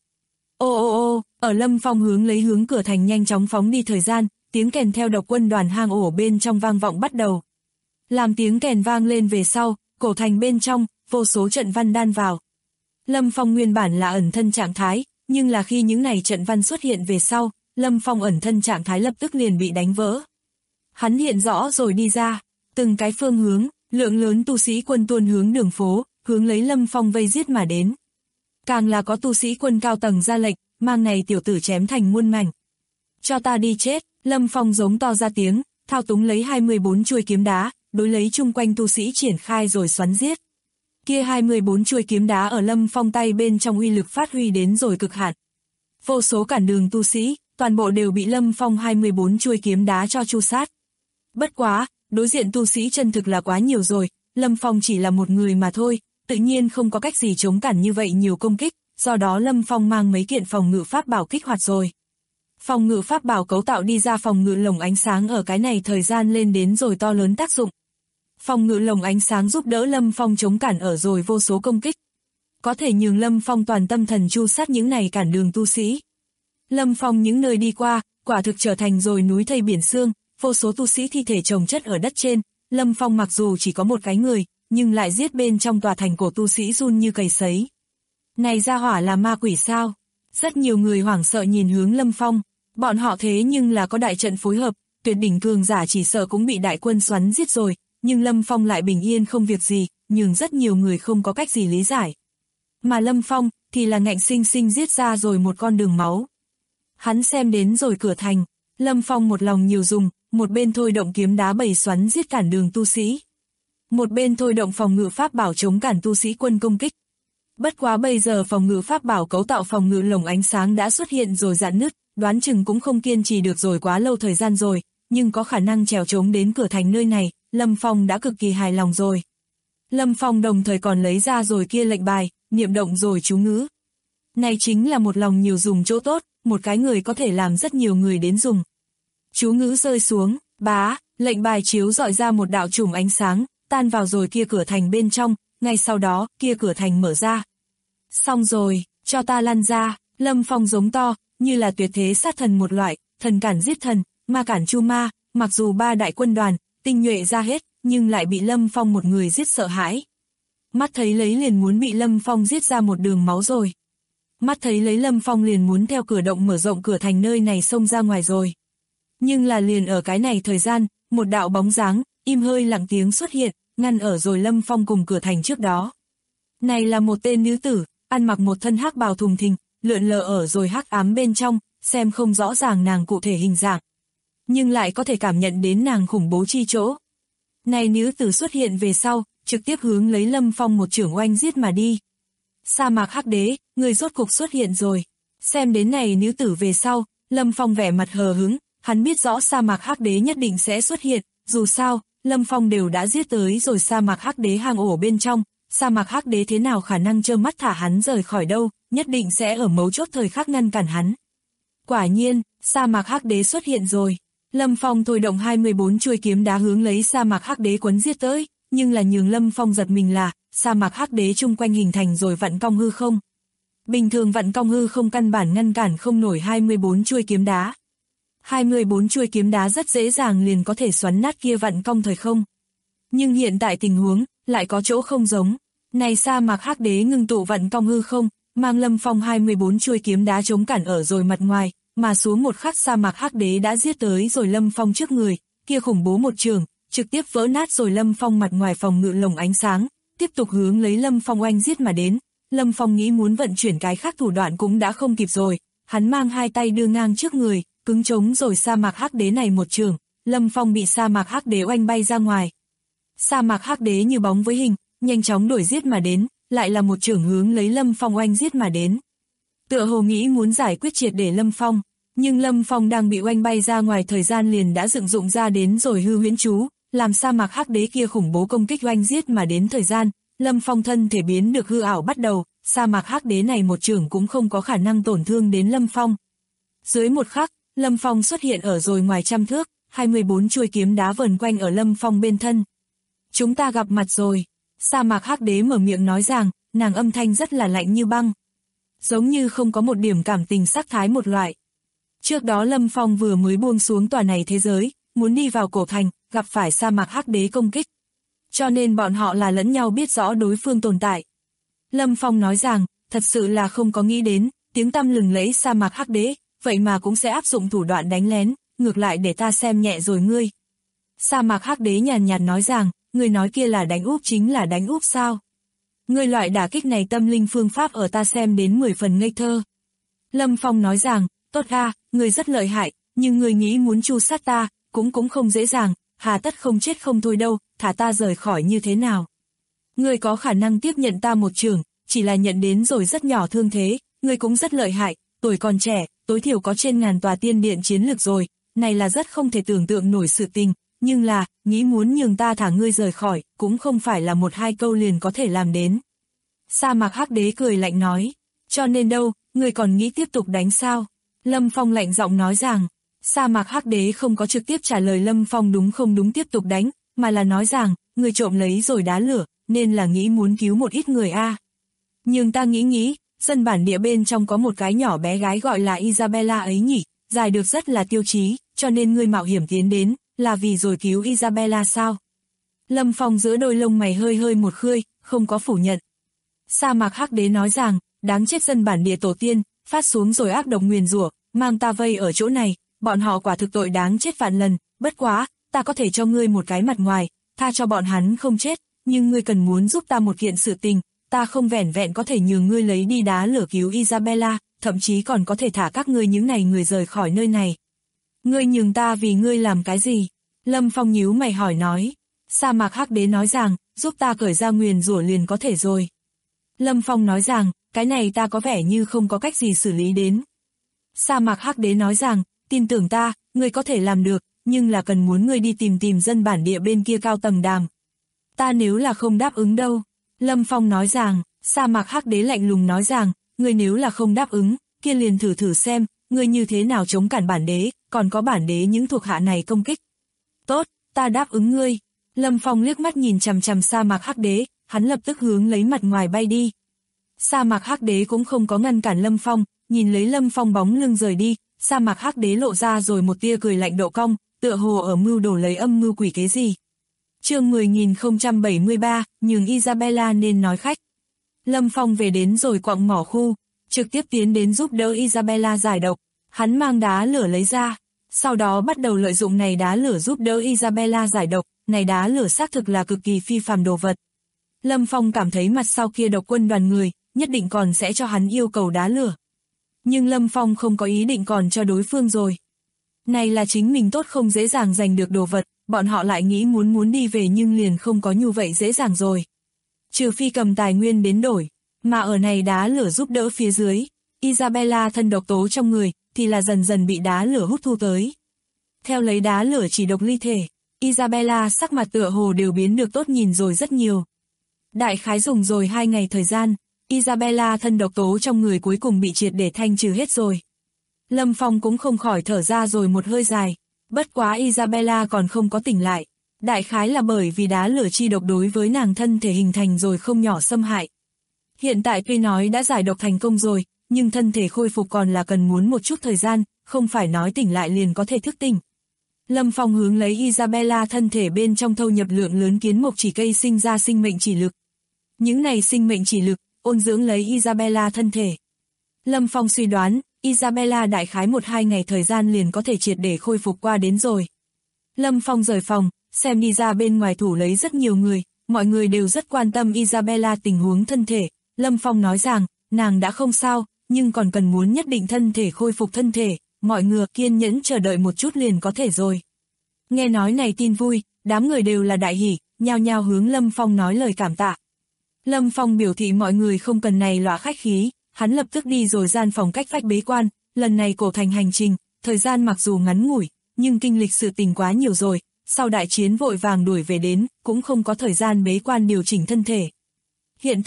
Ô, ở Lâm Phong hướng cửa thành nhanh chóng phóng đi thời gian, tiếng kèn theo độc quân đoàn hang ổ bên trong vang vọng bắt đầu. Làm tiếng kèn vang lên về sau, cổ thành bên trong, vô số trận văn đan vào. Lâm Phong nguyên bản là ẩn thân trạng thái, nhưng là khi những này trận văn xuất hiện về sau, Lâm Phong ẩn thân trạng thái lập tức liền bị đánh vỡ. Hắn hiện rõ rồi đi ra, từng cái phương hướng, lượng lớn tu sĩ quân tuôn hướng đường phố, hướng lấy Lâm Phong vây giết mà đến. Càng là có tu sĩ quân cao tầng ra lệnh, mang này tiểu tử chém thành muôn mảnh. Cho ta đi chết, Lâm Phong giống to ra tiếng, thao túng lấy 24 chuôi kiếm đá, đối lấy chung quanh tu sĩ triển khai rồi xoắn giết. Kia 24 chuôi kiếm đá ở Lâm Phong tay bên trong uy lực phát huy đến rồi cực hạn. Vô số cản đường tu sĩ, toàn bộ đều bị Lâm Phong 24 chuôi kiếm đá cho tru sát. Bất quá, đối diện tu sĩ chân thực là quá nhiều rồi, Lâm Phong chỉ là một người mà thôi, tự nhiên không có cách gì chống cản như vậy nhiều công kích, do đó Lâm Phong mang mấy kiện phòng ngự pháp bảo kích hoạt rồi. Phòng ngự pháp bảo cấu tạo đi ra phòng ngự lồng ánh sáng ở cái này thời gian lên đến rồi to lớn tác dụng. Phòng ngự lồng ánh sáng giúp đỡ Lâm Phong chống cản ở rồi vô số công kích. Có thể nhường Lâm Phong toàn tâm thần chu sát những này cản đường tu sĩ. Lâm Phong những nơi đi qua, quả thực trở thành rồi núi thây biển xương, vô số tu sĩ thi thể chồng chất ở đất trên. Lâm Phong mặc dù chỉ có một cái người, nhưng lại giết bên trong tòa thành cổ tu sĩ run như cầy sấy. Này ra hỏa là ma quỷ sao? Rất nhiều người hoảng sợ nhìn hướng Lâm Phong, bọn họ thế nhưng là có đại trận phối hợp, tuyệt đỉnh cường giả chỉ sợ cũng bị đại quân xoắn giết rồi, nhưng Lâm Phong lại bình yên không việc gì, nhưng rất nhiều người không có cách gì lý giải. Mà Lâm Phong thì là ngạnh sinh sinh giết ra rồi một con đường máu. Hắn xem đến rồi cửa thành, Lâm Phong một lòng nhiều dùng, một bên thôi động kiếm đá bầy xoắn giết cản đường tu sĩ. Một bên thôi động phòng ngự pháp bảo chống cản tu sĩ quân công kích. Bất quá bây giờ phòng ngự pháp bảo cấu tạo phòng ngự lồng ánh sáng đã xuất hiện rồi rạn nứt, đoán chừng cũng không kiên trì được rồi quá lâu thời gian rồi, nhưng có khả năng trèo trống đến cửa thành nơi này, Lâm Phong đã cực kỳ hài lòng rồi. Lâm Phong đồng thời còn lấy ra rồi kia lệnh bài, niệm động rồi chú ngữ. Này chính là một lòng nhiều dùng chỗ tốt, một cái người có thể làm rất nhiều người đến dùng. Chú ngữ rơi xuống, bá, lệnh bài chiếu rọi ra một đạo chùm ánh sáng, tan vào rồi kia cửa thành bên trong, ngay sau đó, kia cửa thành mở ra. Xong rồi, cho ta lăn ra, Lâm Phong giống to, như là tuyệt thế sát thần một loại, thần cản giết thần, ma cản chu ma, mặc dù ba đại quân đoàn, tinh nhuệ ra hết, nhưng lại bị Lâm Phong một người giết sợ hãi. Mắt thấy lấy liền muốn bị Lâm Phong giết ra một đường máu rồi. Mắt thấy lấy Lâm Phong liền muốn theo cửa động mở rộng cửa thành nơi này xông ra ngoài rồi. Nhưng là liền ở cái này thời gian, một đạo bóng dáng, im hơi lặng tiếng xuất hiện, ngăn ở rồi Lâm Phong cùng cửa thành trước đó. Này là một tên nữ tử, ăn mặc một thân hắc bào thùng thình, lượn lờ ở rồi hắc ám bên trong, xem không rõ ràng nàng cụ thể hình dạng. Nhưng lại có thể cảm nhận đến nàng khủng bố chi chỗ. Này nữ tử xuất hiện về sau, trực tiếp hướng lấy Lâm Phong một chưởng oanh giết mà đi. Sa mạc hắc đế, người rốt cục xuất hiện rồi. Xem đến này nữ tử về sau, Lâm Phong vẻ mặt hờ hững, hắn biết rõ sa mạc hắc đế nhất định sẽ xuất hiện, dù sao, Lâm Phong đều đã giết tới rồi sa mạc hắc đế hang ổ bên trong, sa mạc hắc đế thế nào khả năng trơ mắt thả hắn rời khỏi đâu, nhất định sẽ ở mấu chốt thời khắc ngăn cản hắn. Quả nhiên, sa mạc hắc đế xuất hiện rồi. Lâm Phong thôi động 24 chuôi kiếm đá hướng lấy sa mạc hắc đế quấn giết tới, nhưng là nhường Lâm Phong giật mình là, sa mạc hắc đế chung quanh hình thành rồi vặn cong hư không. Bình thường vặn cong hư không căn bản ngăn cản không nổi 24 chuôi kiếm đá. 24 chuôi kiếm đá rất dễ dàng liền có thể xoắn nát kia vặn cong thời không. Nhưng hiện tại tình huống, lại có chỗ không giống. Này sa mạc hắc đế ngưng tụ vặn cong hư không, mang Lâm Phong 24 chuôi kiếm đá chống cản ở rồi mặt ngoài, mà xuống một khắc sa mạc hắc đế đã giết tới rồi Lâm Phong trước người, kia khủng bố một trường, trực tiếp vỡ nát rồi Lâm Phong mặt ngoài phòng ngự lồng ánh sáng, tiếp tục hướng lấy Lâm Phong oanh giết mà đến. Lâm Phong nghĩ muốn vận chuyển cái khác thủ đoạn cũng đã không kịp rồi, hắn mang hai tay đưa ngang trước người, cứng chống rồi sa mạc hắc đế này một trường, Lâm Phong bị sa mạc hắc đế oanh bay ra ngoài. Sa mạc hắc đế như bóng với hình, nhanh chóng đuổi giết mà đến, lại là một trường hướng lấy Lâm Phong oanh giết mà đến. Tựa hồ nghĩ muốn giải quyết triệt để Lâm Phong, nhưng Lâm Phong đang bị oanh bay ra ngoài thời gian liền đã dựng dụng ra đến rồi hư huyễn chú, làm sa mạc hắc đế kia khủng bố công kích oanh giết mà đến thời gian, Lâm Phong thân thể biến được hư ảo bắt đầu, sa mạc hắc đế này một chưởng cũng không có khả năng tổn thương đến Lâm Phong. Dưới một khắc, Lâm Phong xuất hiện ở rồi ngoài trăm thước, 24 chuôi kiếm đá vờn quanh ở Lâm Phong bên thân. Chúng ta gặp mặt rồi. Sa mạc hắc đế mở miệng nói rằng, nàng âm thanh rất là lạnh như băng. Giống như không có một điểm cảm tình sắc thái một loại. Trước đó Lâm Phong vừa mới buông xuống tòa này thế giới, muốn đi vào cổ thành, gặp phải sa mạc hắc đế công kích. Cho nên bọn họ là lẫn nhau biết rõ đối phương tồn tại. Lâm Phong nói rằng, thật sự là không có nghĩ đến, tiếng tăm lừng lẫy sa mạc hắc đế, vậy mà cũng sẽ áp dụng thủ đoạn đánh lén, ngược lại để ta xem nhẹ rồi ngươi. Sa mạc hắc đế nhàn nhạt nói rằng, ngươi nói kia là đánh úp chính là đánh úp sao? Ngươi loại đả kích này tâm linh phương pháp ở ta xem đến 10 phần ngây thơ. Lâm Phong nói rằng, tốt ra, ngươi rất lợi hại, nhưng ngươi nghĩ muốn tru sát ta, cũng không dễ dàng, hà tất không chết không thôi đâu, thả ta rời khỏi như thế nào. Ngươi có khả năng tiếp nhận ta một chưởng, chỉ là nhận đến rồi rất nhỏ thương thế, ngươi cũng rất lợi hại, tuổi còn trẻ, tối thiểu có trên 1000 tòa tiên điện chiến lực rồi, này là rất không thể tưởng tượng nổi sự tình, nhưng là, nghĩ muốn nhường ta thả ngươi rời khỏi, cũng không phải là một hai câu liền có thể làm đến. Sa mạc hắc đế cười lạnh nói, cho nên đâu, ngươi còn nghĩ tiếp tục đánh sao? Lâm Phong lạnh giọng nói rằng, sa mạc hắc đế không có trực tiếp trả lời Lâm Phong đúng không đúng tiếp tục đánh, mà là nói rằng, ngươi trộm lấy rồi đá lửa, nên là nghĩ muốn cứu một ít người a. Nhưng ta nghĩ, dân bản địa bên trong có một cái nhỏ bé gái gọi là Isabella ấy nhỉ, dài được rất là tiêu chí, cho nên ngươi mạo hiểm tiến đến, là vì rồi cứu Isabella sao? Lâm Phong giữa đôi lông mày hơi một khơi, không có phủ nhận. Sa mạc hắc đế nói rằng, đáng chết dân bản địa tổ tiên, phát xuống rồi ác độc nguyền rủa, mang ta vây ở chỗ này, bọn họ quả thực tội đáng chết vạn lần, bất quá, ta có thể cho ngươi một cái mặt ngoài, tha cho bọn hắn không chết, nhưng ngươi cần muốn giúp ta một kiện sự tình, ta không vẻn vẹn có thể nhường ngươi lấy đi đá lửa cứu Isabella, thậm chí còn có thể thả các ngươi những này người rời khỏi nơi này. Ngươi nhường ta vì ngươi làm cái gì? Lâm Phong nhíu mày hỏi nói. Sa mạc hắc đế nói rằng, giúp ta cởi ra nguyền rủa liền có thể rồi. Lâm Phong nói rằng, cái này ta có vẻ như không có cách gì xử lý đến. Sa mạc hắc đế nói rằng, tin tưởng ta, ngươi có thể làm được, nhưng là cần muốn ngươi đi tìm dân bản địa bên kia cao tầng đàm. Ta nếu là không đáp ứng đâu. Lâm Phong nói rằng, sa mạc hắc đế lạnh lùng nói rằng, ngươi nếu là không đáp ứng, kia liền thử xem, ngươi như thế nào chống cản bản đế, còn có bản đế những thuộc hạ này công kích. Tốt, ta đáp ứng ngươi. Lâm Phong liếc mắt nhìn chằm chằm sa mạc hắc đế, hắn lập tức hướng lấy mặt ngoài bay đi. Sa mạc hắc đế cũng không có ngăn cản Lâm Phong, nhìn lấy Lâm Phong bóng lưng rời đi, sa mạc hắc đế lộ ra rồi một tia cười lạnh độ cong, tựa hồ ở mưu đồ lấy âm mưu quỷ kế gì. Chương 10073, nhường Isabella nên nói khách. Lâm Phong về đến rồi quặng mỏ khu, trực tiếp tiến đến giúp đỡ Isabella giải độc, hắn mang đá lửa lấy ra, sau đó bắt đầu lợi dụng này đá lửa giúp đỡ Isabella giải độc, này đá lửa xác thực là cực kỳ phi phàm đồ vật. Lâm Phong cảm thấy mặt sau kia độc quân đoàn người, nhất định còn sẽ cho hắn yêu cầu đá lửa. Nhưng Lâm Phong không có ý định còn cho đối phương rồi. Này là chính mình tốt không dễ dàng giành được đồ vật, bọn họ lại nghĩ muốn đi về nhưng liền không có như vậy dễ dàng rồi. Trừ phi cầm tài nguyên đến đổi, mà ở này đá lửa giúp đỡ phía dưới, Isabella thân độc tố trong người, thì là dần dần bị đá lửa hút thu tới. Theo lấy đá lửa chỉ độc ly thể, Isabella sắc mặt tựa hồ đều biến được tốt nhìn rồi rất nhiều. Đại khái dùng rồi 2 ngày thời gian, Isabella thân độc tố trong người cuối cùng bị triệt để thanh trừ hết rồi. Lâm Phong cũng không khỏi thở ra rồi một hơi dài, bất quá Isabella còn không có tỉnh lại. Đại khái là bởi vì đá lửa chi độc đối với nàng thân thể hình thành rồi không nhỏ xâm hại. Hiện tại tuy nói đã giải độc thành công rồi, nhưng thân thể khôi phục còn là cần muốn một chút thời gian, không phải nói tỉnh lại liền có thể thức tỉnh. Lâm Phong hướng lấy Isabella thân thể bên trong thâu nhập lượng lớn kiến mộc chỉ cây sinh ra sinh mệnh chỉ lực. Những này sinh mệnh chỉ lực, ôn dưỡng lấy Isabella thân thể. Lâm Phong suy đoán, Isabella đại khái 1-2 ngày thời gian liền có thể triệt để khôi phục qua đến rồi. Lâm Phong rời phòng, xem đi ra bên ngoài thủ lấy rất nhiều người, mọi người đều rất quan tâm Isabella tình huống thân thể. Lâm Phong nói rằng, nàng đã không sao, nhưng còn cần muốn nhất định thân thể khôi phục thân thể, mọi người kiên nhẫn chờ đợi một chút liền có thể rồi. Nghe nói này tin vui, đám người đều là đại hỉ, nhao nhao hướng Lâm Phong nói lời cảm tạ. Lâm Phong biểu thị mọi người không cần này lọa khách khí, hắn lập tức đi rồi gian phòng cách vách bế quan, lần này cổ thành hành trình, thời gian mặc dù ngắn ngủi, nhưng kinh lịch sự tình quá nhiều rồi, sau đại chiến vội vàng đuổi về đến, cũng không có thời gian bế quan điều chỉnh thân thể. Hiện tại,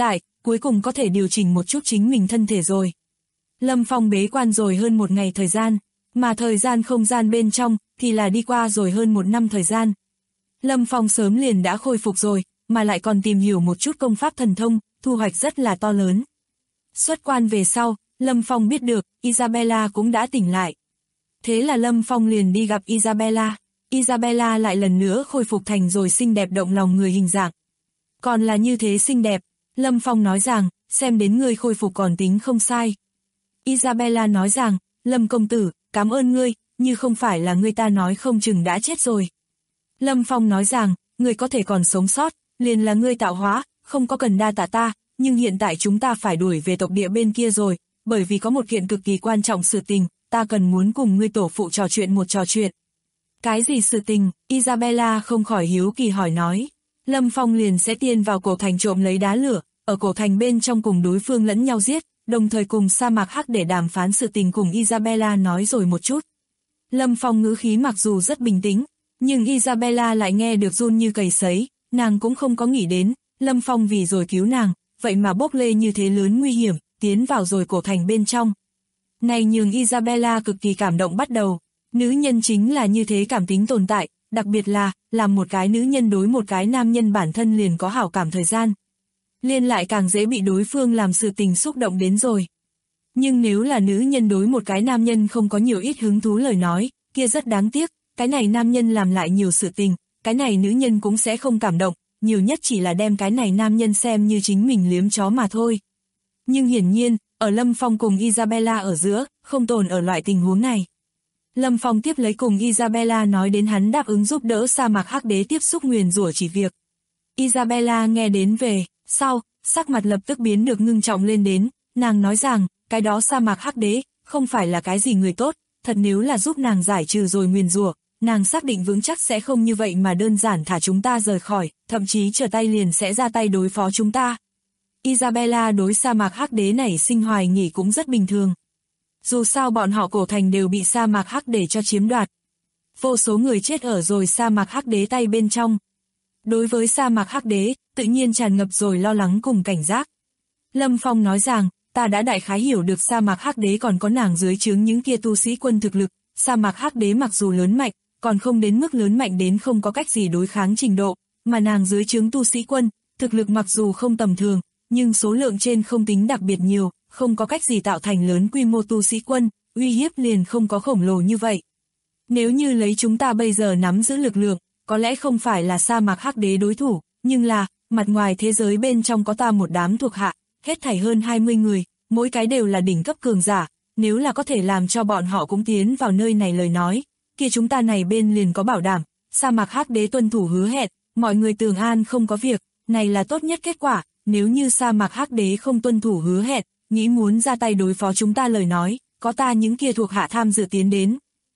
cuối cùng có thể điều chỉnh một chút chính mình thân thể rồi. Lâm Phong bế quan rồi hơn 1 ngày thời gian, mà thời gian không gian bên trong thì là đi qua rồi hơn 1 năm thời gian. Lâm Phong sớm liền đã khôi phục rồi, mà lại còn tìm hiểu một chút công pháp thần thông, thu hoạch rất là to lớn. Xuất quan về sau, Lâm Phong biết được, Isabella cũng đã tỉnh lại. Thế là Lâm Phong liền đi gặp Isabella. Isabella lại lần nữa khôi phục thành rồi xinh đẹp động lòng người hình dạng. Còn là như thế xinh đẹp, Lâm Phong nói rằng, xem đến ngươi khôi phục còn tính không sai. Isabella nói rằng, Lâm công tử, cảm ơn ngươi, như không phải là ngươi ta nói không chừng đã chết rồi. Lâm Phong nói rằng, ngươi có thể còn sống sót, liền là ngươi tạo hóa, không có cần đa tạ ta, nhưng hiện tại chúng ta phải đuổi về tộc địa bên kia rồi, bởi vì có một kiện cực kỳ quan trọng sự tình, ta cần muốn cùng ngươi tổ phụ trò chuyện một trò chuyện. Cái gì sự tình? Isabella không khỏi hiếu kỳ hỏi nói. Lâm Phong liền sẽ tiên vào cổ thành trộm lấy đá lửa, ở cổ thành bên trong cùng đối phương lẫn nhau giết, đồng thời cùng sa mạc hắc để đàm phán sự tình cùng Isabella nói rồi một chút. Lâm Phong ngữ khí mặc dù rất bình tĩnh, nhưng Isabella lại nghe được run như cầy sấy, nàng cũng không có nghĩ đến, Lâm Phong vì rồi cứu nàng, vậy mà bốc lê như thế lớn nguy hiểm, tiến vào rồi cổ thành bên trong. Này nhường Isabella cực kỳ cảm động bắt đầu, nữ nhân chính là như thế cảm tính tồn tại, đặc biệt là, làm một cái nữ nhân đối một cái nam nhân bản thân liền có hảo cảm thời gian. Liên lại càng dễ bị đối phương làm sự tình xúc động đến rồi. Nhưng nếu là nữ nhân đối một cái nam nhân không có nhiều ít hứng thú lời nói, kia rất đáng tiếc, cái này nam nhân làm lại nhiều sự tình, cái này nữ nhân cũng sẽ không cảm động, nhiều nhất chỉ là đem cái này nam nhân xem như chính mình liếm chó mà thôi. Nhưng hiển nhiên, ở Lâm Phong cùng Isabella ở giữa, không tồn ở loại tình huống này. Lâm Phong tiếp lấy cùng Isabella nói đến hắn đáp ứng giúp đỡ sa mạc hắc đế tiếp xúc nguyền rủa chỉ việc. Isabella nghe đến về, sau, sắc mặt lập tức biến được ngưng trọng lên đến, nàng nói rằng, cái đó sa mạc hắc đế, không phải là cái gì người tốt, thật nếu là giúp nàng giải trừ rồi nguyền rủa, nàng xác định vững chắc sẽ không như vậy mà đơn giản thả chúng ta rời khỏi, thậm chí trở tay liền sẽ ra tay đối phó chúng ta. Isabella đối sa mạc hắc đế này sinh hoài nghỉ cũng rất bình thường. Dù sao bọn họ cổ thành đều bị sa mạc hắc đế cho chiếm đoạt. Vô số người chết ở rồi sa mạc hắc đế tay bên trong. Đối với sa mạc hắc đế, tự nhiên tràn ngập rồi lo lắng cùng cảnh giác. Lâm Phong nói rằng, ta đã đại khái hiểu được sa mạc hắc đế còn có nàng dưới trướng những kia tu sĩ quân thực lực. Sa mạc hắc đế mặc dù lớn mạnh, còn không đến mức lớn mạnh đến không có cách gì đối kháng trình độ, mà nàng dưới trướng tu sĩ quân, thực lực mặc dù không tầm thường, nhưng số lượng trên không tính đặc biệt nhiều, không có cách gì tạo thành lớn quy mô tu sĩ quân, uy hiếp liền không có khổng lồ như vậy. Nếu như lấy chúng ta bây giờ nắm giữ lực lượng, có lẽ không phải là sa mạc hắc đế đối thủ, nhưng là, mặt ngoài thế giới bên trong có ta một đám thuộc hạ, hết thảy hơn 20 người, mỗi cái đều là đỉnh cấp cường giả, nếu là có thể làm cho bọn họ cũng tiến vào nơi này lời nói, kia chúng ta này bên liền có bảo đảm, sa mạc hắc đế tuân thủ hứa hẹn, mọi người tường an không có việc, này là tốt nhất kết quả, nếu như sa mạc hắc đế không tuân thủ hứa hẹn, nghĩ muốn ra tay đối phó chúng ta lời nói, có ta những kia thuộc hạ tham dự tiến đến.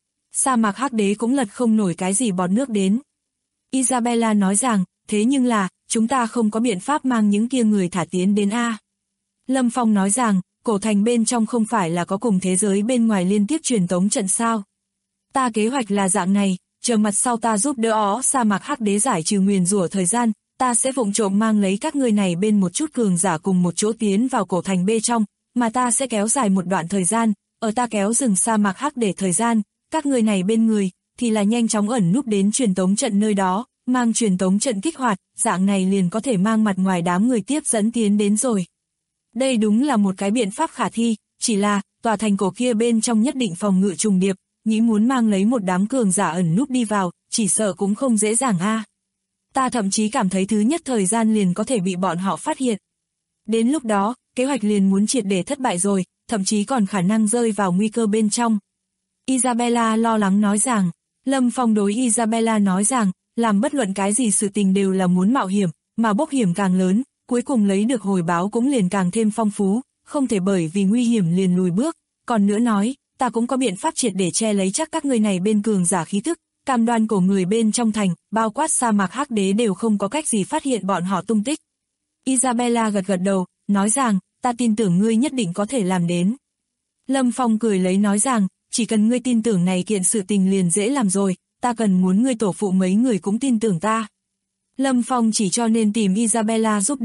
Sa mạc hắc đế cũng lật không nổi cái gì bọt nước đến. Isabella nói rằng, thế nhưng là, chúng ta không có biện pháp mang những kia người thả tiến đến A. Lâm Phong nói rằng, cổ thành bên trong không phải là có cùng thế giới bên ngoài liên tiếp truyền tống trận sao. Ta kế hoạch là dạng này, chờ mặt sau ta giúp đỡ sa mạc hắc đế giải trừ nguyền rủa thời gian, ta sẽ vụng trộm mang lấy các ngươi này bên một chút cường giả cùng một chỗ tiến vào cổ thành bên trong, mà ta sẽ kéo dài một đoạn thời gian, ở ta kéo dừng sa mạc hắc để thời gian, các ngươi này bên người, thì là nhanh chóng ẩn núp đến truyền tống trận nơi đó, mang truyền tống trận kích hoạt, dạng này liền có thể mang mặt ngoài đám người tiếp dẫn tiến đến rồi. Đây đúng là một cái biện pháp khả thi, chỉ là, tòa thành cổ kia bên trong nhất định phòng ngự trùng điệp, nghĩ muốn mang lấy một đám cường giả ẩn núp đi vào, chỉ sợ cũng không dễ dàng a. Ta thậm chí cảm thấy thứ nhất thời gian liền có thể bị bọn họ phát hiện. Đến lúc đó, kế hoạch liền muốn triệt để thất bại rồi, thậm chí còn khả năng rơi vào nguy cơ bên trong. Isabella lo lắng nói rằng, Lâm Phong đối Isabella nói rằng, làm bất luận cái gì sự tình đều là muốn mạo hiểm, mà bốc hiểm càng lớn, cuối cùng lấy được hồi báo cũng liền càng thêm phong phú, không thể bởi vì nguy hiểm liền lùi bước. Còn nữa nói, ta cũng có biện pháp triệt để che lấy chắc các người này bên cường giả khí thức, cam đoan cổ người bên trong thành, bao quát sa mạc hắc đế đều không có cách gì phát hiện bọn họ tung tích. Isabella gật gật đầu, nói rằng, ta tin tưởng ngươi nhất định có thể làm đến. Lâm Phong cười lấy nói rằng, chỉ cần ngươi tin tưởng này kiện sự tình liền dễ làm rồi, ta cần muốn ngươi tổ phụ mấy người cũng tin tưởng ta. Lâm Phong chỉ cho nên tìm Isabella giúp đỡ,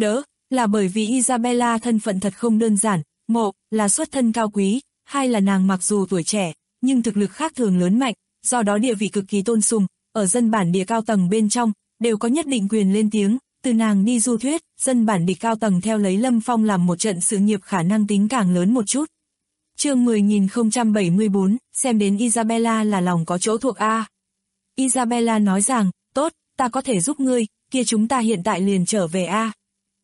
Là bởi vì Isabella thân phận thật không đơn giản, một là xuất thân cao quý, hai là nàng mặc dù tuổi trẻ, nhưng thực lực khác thường lớn mạnh, do đó địa vị cực kỳ tôn sùng, ở dân bản địa cao tầng bên trong, đều có nhất định quyền lên tiếng, từ nàng đi du thuyết, dân bản địa cao tầng theo lấy Lâm Phong làm một trận sự nghiệp khả năng tính càng lớn một chút. Chương 10.074, xem đến Isabella là lòng có chỗ thuộc A. Isabella nói rằng, tốt, ta có thể giúp ngươi, kia chúng ta hiện tại liền trở về A.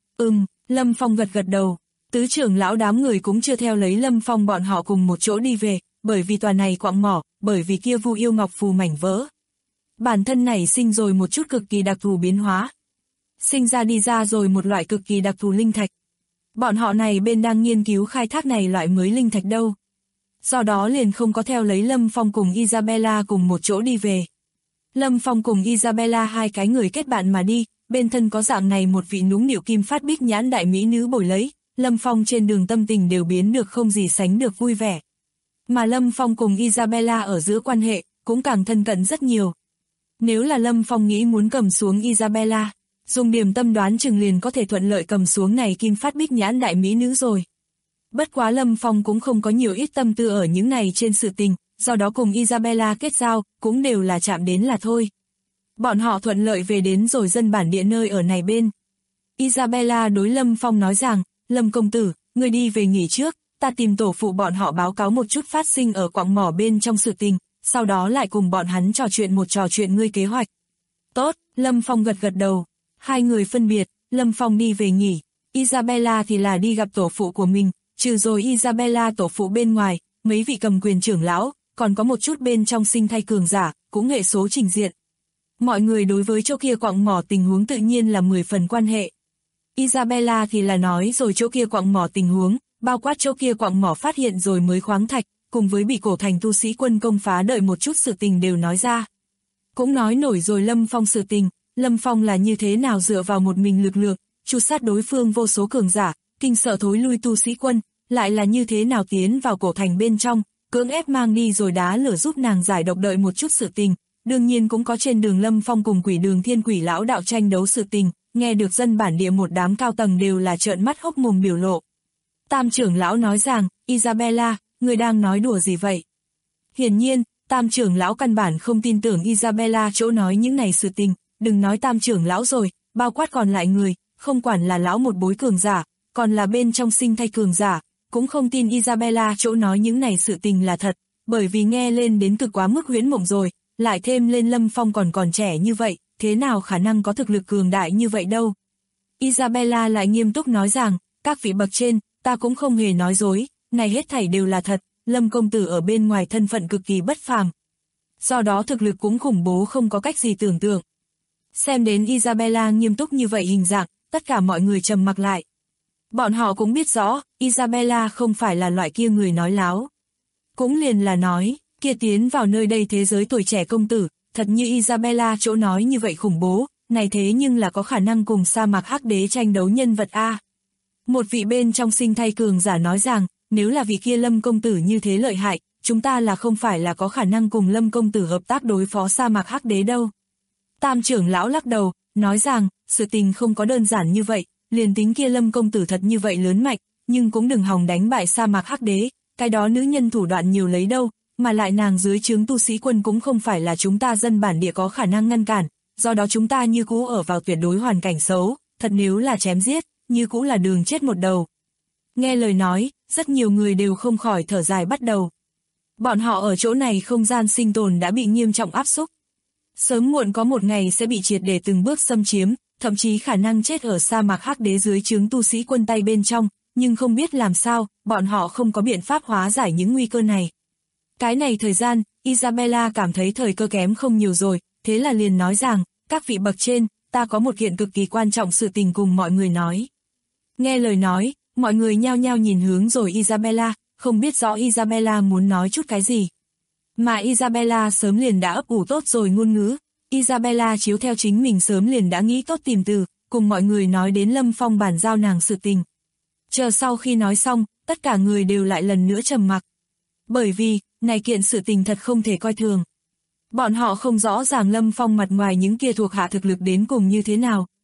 Lâm Phong gật gật đầu. Tứ trưởng lão đám người cũng chưa theo lấy Lâm Phong bọn họ cùng một chỗ đi về, bởi vì tòa này quặng mỏ, bởi vì kia Vu Yêu Ngọc Phù mảnh vỡ. Bản thân nảy sinh rồi một chút cực kỳ đặc thù biến hóa. Sinh ra đi ra rồi một loại cực kỳ đặc thù linh thạch. Bọn họ này bên đang nghiên cứu khai thác này loại mới linh thạch đâu. Do đó liền không có theo lấy Lâm Phong cùng Isabella cùng một chỗ đi về. Lâm Phong cùng Isabella hai cái người kết bạn mà đi, bên thân có dạng này một vị nũng nịu kim phát bích nhãn đại mỹ nữ bồi lấy, Lâm Phong trên đường tâm tình đều biến được không gì sánh được vui vẻ. Mà Lâm Phong cùng Isabella ở giữa quan hệ, cũng càng thân cận rất nhiều. Nếu là Lâm Phong nghĩ muốn cầm xuống Isabella, dùng điểm tâm đoán chừng liền có thể thuận lợi cầm xuống này kim phát bích nhãn đại mỹ nữ rồi. Bất quá Lâm Phong cũng không có nhiều ít tâm tư ở những này trên sự tình, do đó cùng Isabella kết giao, cũng đều là chạm đến là thôi. Bọn họ thuận lợi về đến rồi dân bản địa nơi ở này bên. Isabella đối Lâm Phong nói rằng, Lâm công tử, ngươi đi về nghỉ trước, ta tìm tổ phụ bọn họ báo cáo một chút phát sinh ở quặng mỏ bên trong sự tình, sau đó lại cùng bọn hắn trò chuyện ngươi kế hoạch. Tốt, Lâm Phong gật gật đầu. Hai người phân biệt, Lâm Phong đi về nghỉ, Isabella thì là đi gặp tổ phụ của mình, trừ rồi Isabella tổ phụ bên ngoài, mấy vị cầm quyền trưởng lão, còn có một chút bên trong sinh thay cường giả, cũng hệ số trình diện. Mọi người đối với chỗ kia quặng mỏ tình huống tự nhiên là 10 phần quan hệ. Isabella thì là nói rồi chỗ kia quặng mỏ tình huống, bao quát chỗ kia quặng mỏ phát hiện rồi mới khoáng thạch, cùng với bị cổ thành tu sĩ quân công phá đợi một chút sự tình đều nói ra. Cũng nói nổi rồi Lâm Phong sự tình, Lâm Phong là như thế nào dựa vào một mình lực lượng, tru sát đối phương vô số cường giả, kinh sợ thối lui tu sĩ quân, lại là như thế nào tiến vào cổ thành bên trong, cưỡng ép mang đi rồi đá lửa giúp nàng giải độc đợi một chút sự tình. Đương nhiên cũng có trên đường Lâm Phong cùng quỷ đường thiên quỷ lão đạo tranh đấu sự tình, nghe được dân bản địa một đám cao tầng đều là trợn mắt hốc mồm biểu lộ. Tam trưởng lão nói rằng, Isabella, người đang nói đùa gì vậy? Hiển nhiên, tam trưởng lão căn bản không tin tưởng Isabella chỗ nói những này sự tình, đừng nói tam trưởng lão rồi, bao quát còn lại người, không quản là lão một bối cường giả, còn là bên trong sinh thay cường giả, cũng không tin Isabella chỗ nói những này sự tình là thật, bởi vì nghe lên đến cực quá mức huyễn mộng rồi, lại thêm lên Lâm Phong còn trẻ như vậy, thế nào khả năng có thực lực cường đại như vậy đâu. Isabella lại nghiêm túc nói rằng, các vị bậc trên, ta cũng không hề nói dối, này hết thảy đều là thật, Lâm công tử ở bên ngoài thân phận cực kỳ bất phàm. Do đó thực lực cũng khủng bố không có cách gì tưởng tượng. Xem đến Isabella nghiêm túc như vậy hình dạng, tất cả mọi người trầm mặc lại. Bọn họ cũng biết rõ, Isabella không phải là loại kia người nói láo. Cũng liền là nói, kia tiến vào nơi đây thế giới tuổi trẻ công tử, thật như Isabella chỗ nói như vậy khủng bố, này thế nhưng là có khả năng cùng sa mạc hắc đế tranh đấu nhân vật A. Một vị bên trong sinh thay cường giả nói rằng, nếu là vị kia Lâm công tử như thế lợi hại, chúng ta là không phải là có khả năng cùng Lâm công tử hợp tác đối phó sa mạc hắc đế đâu. Tam trưởng lão lắc đầu, nói rằng, sự tình không có đơn giản như vậy, liền tính kia Lâm công tử thật như vậy lớn mạnh, nhưng cũng đừng hòng đánh bại sa mạc hắc đế, cái đó nữ nhân thủ đoạn nhiều lấy đâu, mà lại nàng dưới trướng tu sĩ quân cũng không phải là chúng ta dân bản địa có khả năng ngăn cản, do đó chúng ta như cũ ở vào tuyệt đối hoàn cảnh xấu, thật nếu là chém giết, như cũ là đường chết một đầu. Nghe lời nói, rất nhiều người đều không khỏi thở dài bắt đầu. Bọn họ ở chỗ này không gian sinh tồn đã bị nghiêm trọng áp xúc. Sớm muộn có một ngày sẽ bị triệt để từng bước xâm chiếm, thậm chí khả năng chết ở sa mạc hắc đế dưới trướng tu sĩ quân tay bên trong, nhưng không biết làm sao, bọn họ không có biện pháp hóa giải những nguy cơ này. Cái này thời gian, Isabella cảm thấy thời cơ kém không nhiều rồi, thế là liền nói rằng, các vị bậc trên, ta có một kiện cực kỳ quan trọng sự tình cùng mọi người nói. Nghe lời nói, mọi người nhao nhao nhìn hướng rồi Isabella, không biết rõ Isabella muốn nói chút cái gì. Mà Isabella sớm liền đã ấp ủ tốt rồi ngôn ngữ, Isabella chiếu theo chính mình sớm liền đã nghĩ tốt tìm từ, cùng mọi người nói đến Lâm Phong bàn giao nàng sự tình. Chờ sau khi nói xong, tất cả người đều lại lần nữa trầm mặc. Bởi vì, này kiện sự tình thật không thể coi thường. Bọn họ không rõ ràng Lâm Phong mặt ngoài những kia thuộc hạ thực lực đến cùng như thế nào,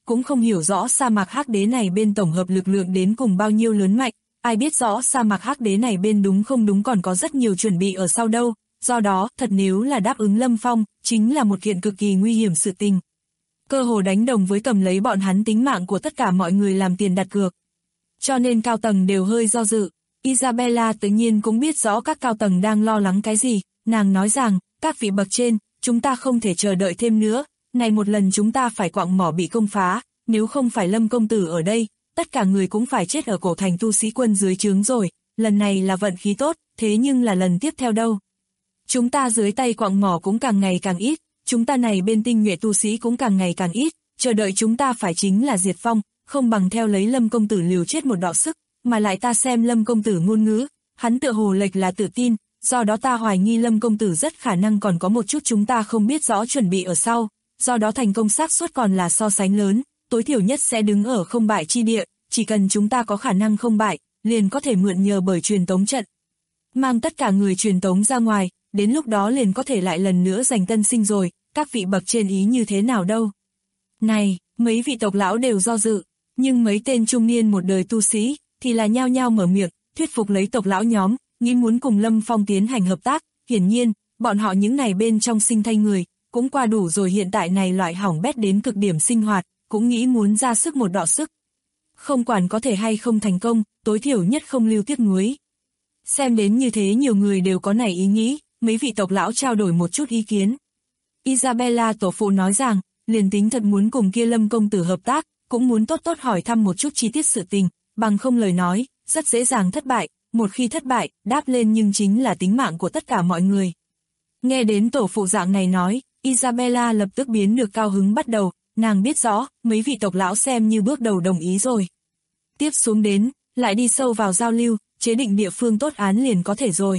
cũng không hiểu rõ sa mạc hắc đế này bên tổng hợp lực lượng đến cùng bao nhiêu lớn mạnh, ai biết rõ sa mạc hắc đế này bên đúng không đúng còn có rất nhiều chuẩn bị ở sau đâu, do đó, thật nếu là đáp ứng Lâm Phong, chính là một kiện cực kỳ nguy hiểm sự tình. Cơ hồ đánh đồng với cầm lấy bọn hắn tính mạng của tất cả mọi người làm tiền đặt cược. Cho nên cao tầng đều hơi do dự. Isabella tự nhiên cũng biết rõ các cao tầng đang lo lắng cái gì, nàng nói rằng, các vị bậc trên, chúng ta không thể chờ đợi thêm nữa, này một lần chúng ta phải quặng mỏ bị công phá, nếu không phải Lâm công tử ở đây, tất cả người cũng phải chết ở cổ thành tu sĩ quân dưới trướng rồi, lần này là vận khí tốt, thế nhưng là lần tiếp theo đâu. Chúng ta dưới tay quặng mỏ cũng càng ngày càng ít, chúng ta này bên tinh nhuệ tu sĩ cũng càng ngày càng ít, chờ đợi chúng ta phải chính là diệt vong, không bằng theo lấy Lâm công tử liều chết một đọ sức, mà lại ta xem Lâm công tử ngôn ngữ, hắn tựa hồ lệch là tự tin, do đó ta hoài nghi Lâm công tử rất khả năng còn có một chút chúng ta không biết rõ chuẩn bị ở sau, do đó thành công xác suất còn là so sánh lớn, tối thiểu nhất sẽ đứng ở không bại chi địa, chỉ cần chúng ta có khả năng không bại, liền có thể mượn nhờ bởi truyền tống trận. Mang tất cả người truyền tống ra ngoài, đến lúc đó liền có thể lại lần nữa giành tân sinh rồi, các vị bậc trên ý như thế nào đâu. Này, mấy vị tộc lão đều do dự, nhưng mấy tên trung niên một đời tu sĩ, thì là nhao nhao mở miệng, thuyết phục lấy tộc lão nhóm, nghĩ muốn cùng Lâm Phong tiến hành hợp tác, hiển nhiên, bọn họ những này bên trong sinh thay người, cũng qua đủ rồi hiện tại này loại hỏng bét đến cực điểm sinh hoạt, cũng nghĩ muốn ra sức một đọ sức. Không quản có thể hay không thành công, tối thiểu nhất không lưu tiếc nuối. Xem đến như thế nhiều người đều có này ý nghĩ, mấy vị tộc lão trao đổi một chút ý kiến. Isabella tổ phụ nói rằng, liền tính thật muốn cùng kia Lâm công tử hợp tác, cũng muốn tốt tốt hỏi thăm một chút chi tiết sự tình, bằng không lời nói, rất dễ dàng thất bại, một khi thất bại, đáp lên nhưng chính là tính mạng của tất cả mọi người. Nghe đến tổ phụ dạng này nói, Isabella lập tức biến được cao hứng bắt đầu, nàng biết rõ, mấy vị tộc lão xem như bước đầu đồng ý rồi. Tiếp xuống đến, lại đi sâu vào giao lưu, chế định địa phương tốt án liền có thể rồi.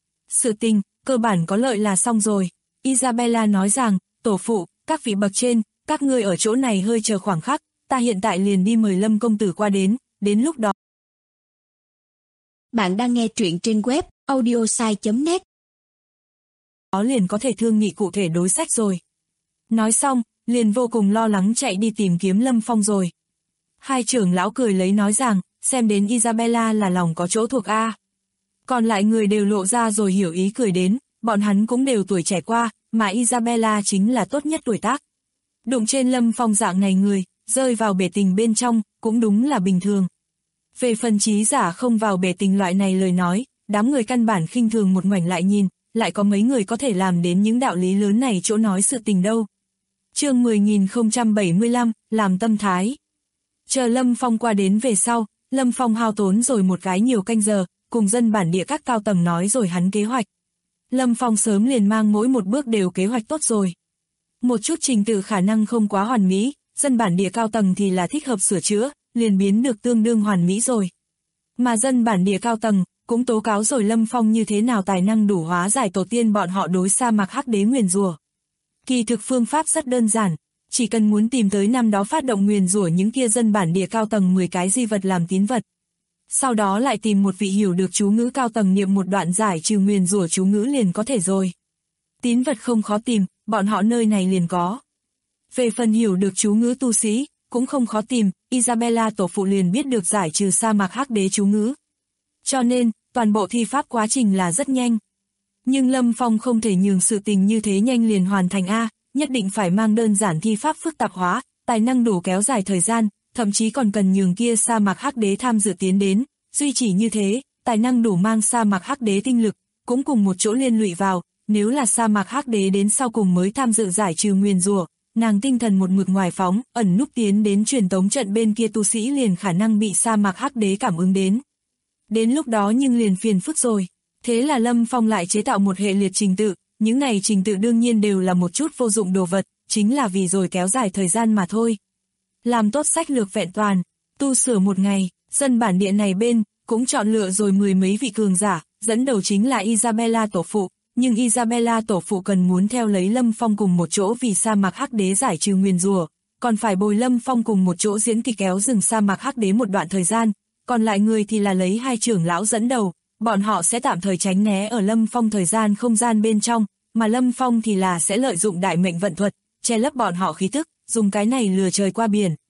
Sự tình, cơ bản có lợi là xong rồi. Isabella nói rằng, tổ phụ, các vị bậc trên, các ngươi ở chỗ này hơi chờ khoảng khắc, ta hiện tại liền đi mời Lâm công tử qua đến lúc đó. Bạn đang nghe truyện trên web audiosai.net. Đó liền có thể thương nghị cụ thể đối sách rồi. Nói xong, liền vô cùng lo lắng chạy đi tìm kiếm Lâm Phong rồi. Hai trưởng lão cười lấy nói rằng, xem đến Isabella là lòng có chỗ thuộc A. Còn lại người đều lộ ra rồi hiểu ý cười đến, bọn hắn cũng đều tuổi trẻ qua, mà Isabella chính là tốt nhất tuổi tác. Đụng trên Lâm Phong dạng này người, rơi vào bể tình bên trong, cũng đúng là bình thường. Về phần trí giả không vào bể tình loại này lời nói, đám người căn bản khinh thường một ngoảnh lại nhìn, lại có mấy người có thể làm đến những đạo lý lớn này chỗ nói sự tình đâu. Chương 10.075, làm tâm thái. Chờ Lâm Phong qua đến về sau, Lâm Phong hao tốn rồi một cái nhiều canh giờ, cùng dân bản địa các cao tầng nói rồi hắn kế hoạch. Lâm Phong sớm liền mang mỗi một bước đều kế hoạch tốt rồi. Một chút trình tự khả năng không quá hoàn mỹ, dân bản địa cao tầng thì là thích hợp sửa chữa, liền biến được tương đương hoàn mỹ rồi. Mà dân bản địa cao tầng, cũng tố cáo rồi Lâm Phong như thế nào tài năng đủ hóa giải tổ tiên bọn họ đối sa mạc hắc đế nguyền rủa. Kỳ thực phương pháp rất đơn giản, chỉ cần muốn tìm tới năm đó phát động nguyền rủa những kia dân bản địa cao tầng 10 cái di vật làm tín vật. Sau đó lại tìm một vị hiểu được chú ngữ cao tầng niệm một đoạn giải trừ nguyền rủa chú ngữ liền có thể rồi. Tín vật không khó tìm, bọn họ nơi này liền có. Về phần hiểu được chú ngữ tu sĩ, cũng không khó tìm, Isabella tổ phụ liền biết được giải trừ sa mạc hắc đế chú ngữ. Cho nên, toàn bộ thi pháp quá trình là rất nhanh. Nhưng Lâm Phong không thể nhường sự tình như thế nhanh liền hoàn thành A, nhất định phải mang đơn giản thi pháp phức tạp hóa, tài năng đủ kéo dài thời gian, thậm chí còn cần nhường kia sa mạc hắc đế tham dự tiến đến, duy chỉ như thế, tài năng đủ mang sa mạc hắc đế tinh lực, cũng cùng một chỗ liên lụy vào, nếu là sa mạc hắc đế đến sau cùng mới tham dự giải trừ nguyền rủa, nàng tinh thần một mực ngoài phóng, ẩn núp tiến đến truyền tống trận bên kia tu sĩ liền khả năng bị sa mạc hắc đế cảm ứng đến. Đến lúc đó nhưng liền phiền phức rồi. Thế là Lâm Phong lại chế tạo một hệ liệt trình tự, những này trình tự đương nhiên đều là một chút vô dụng đồ vật, chính là vì rồi kéo dài thời gian mà thôi. Làm tốt sách lược vẹn toàn, tu sửa một ngày, dân bản địa này bên, cũng chọn lựa rồi 10 mấy vị cường giả, dẫn đầu chính là Isabella tổ phụ, nhưng Isabella tổ phụ cần muốn theo lấy Lâm Phong cùng một chỗ vì sa mạc hắc đế giải trừ nguyền rủa, còn phải bồi Lâm Phong cùng một chỗ diễn kịch kéo rừng sa mạc hắc đế một đoạn thời gian, còn lại người thì là lấy hai trưởng lão dẫn đầu. Bọn họ sẽ tạm thời tránh né ở Lâm Phong thời gian không gian bên trong, mà Lâm Phong thì là sẽ lợi dụng đại mệnh vận thuật, che lấp bọn họ khí tức, dùng cái này lừa trời qua biển,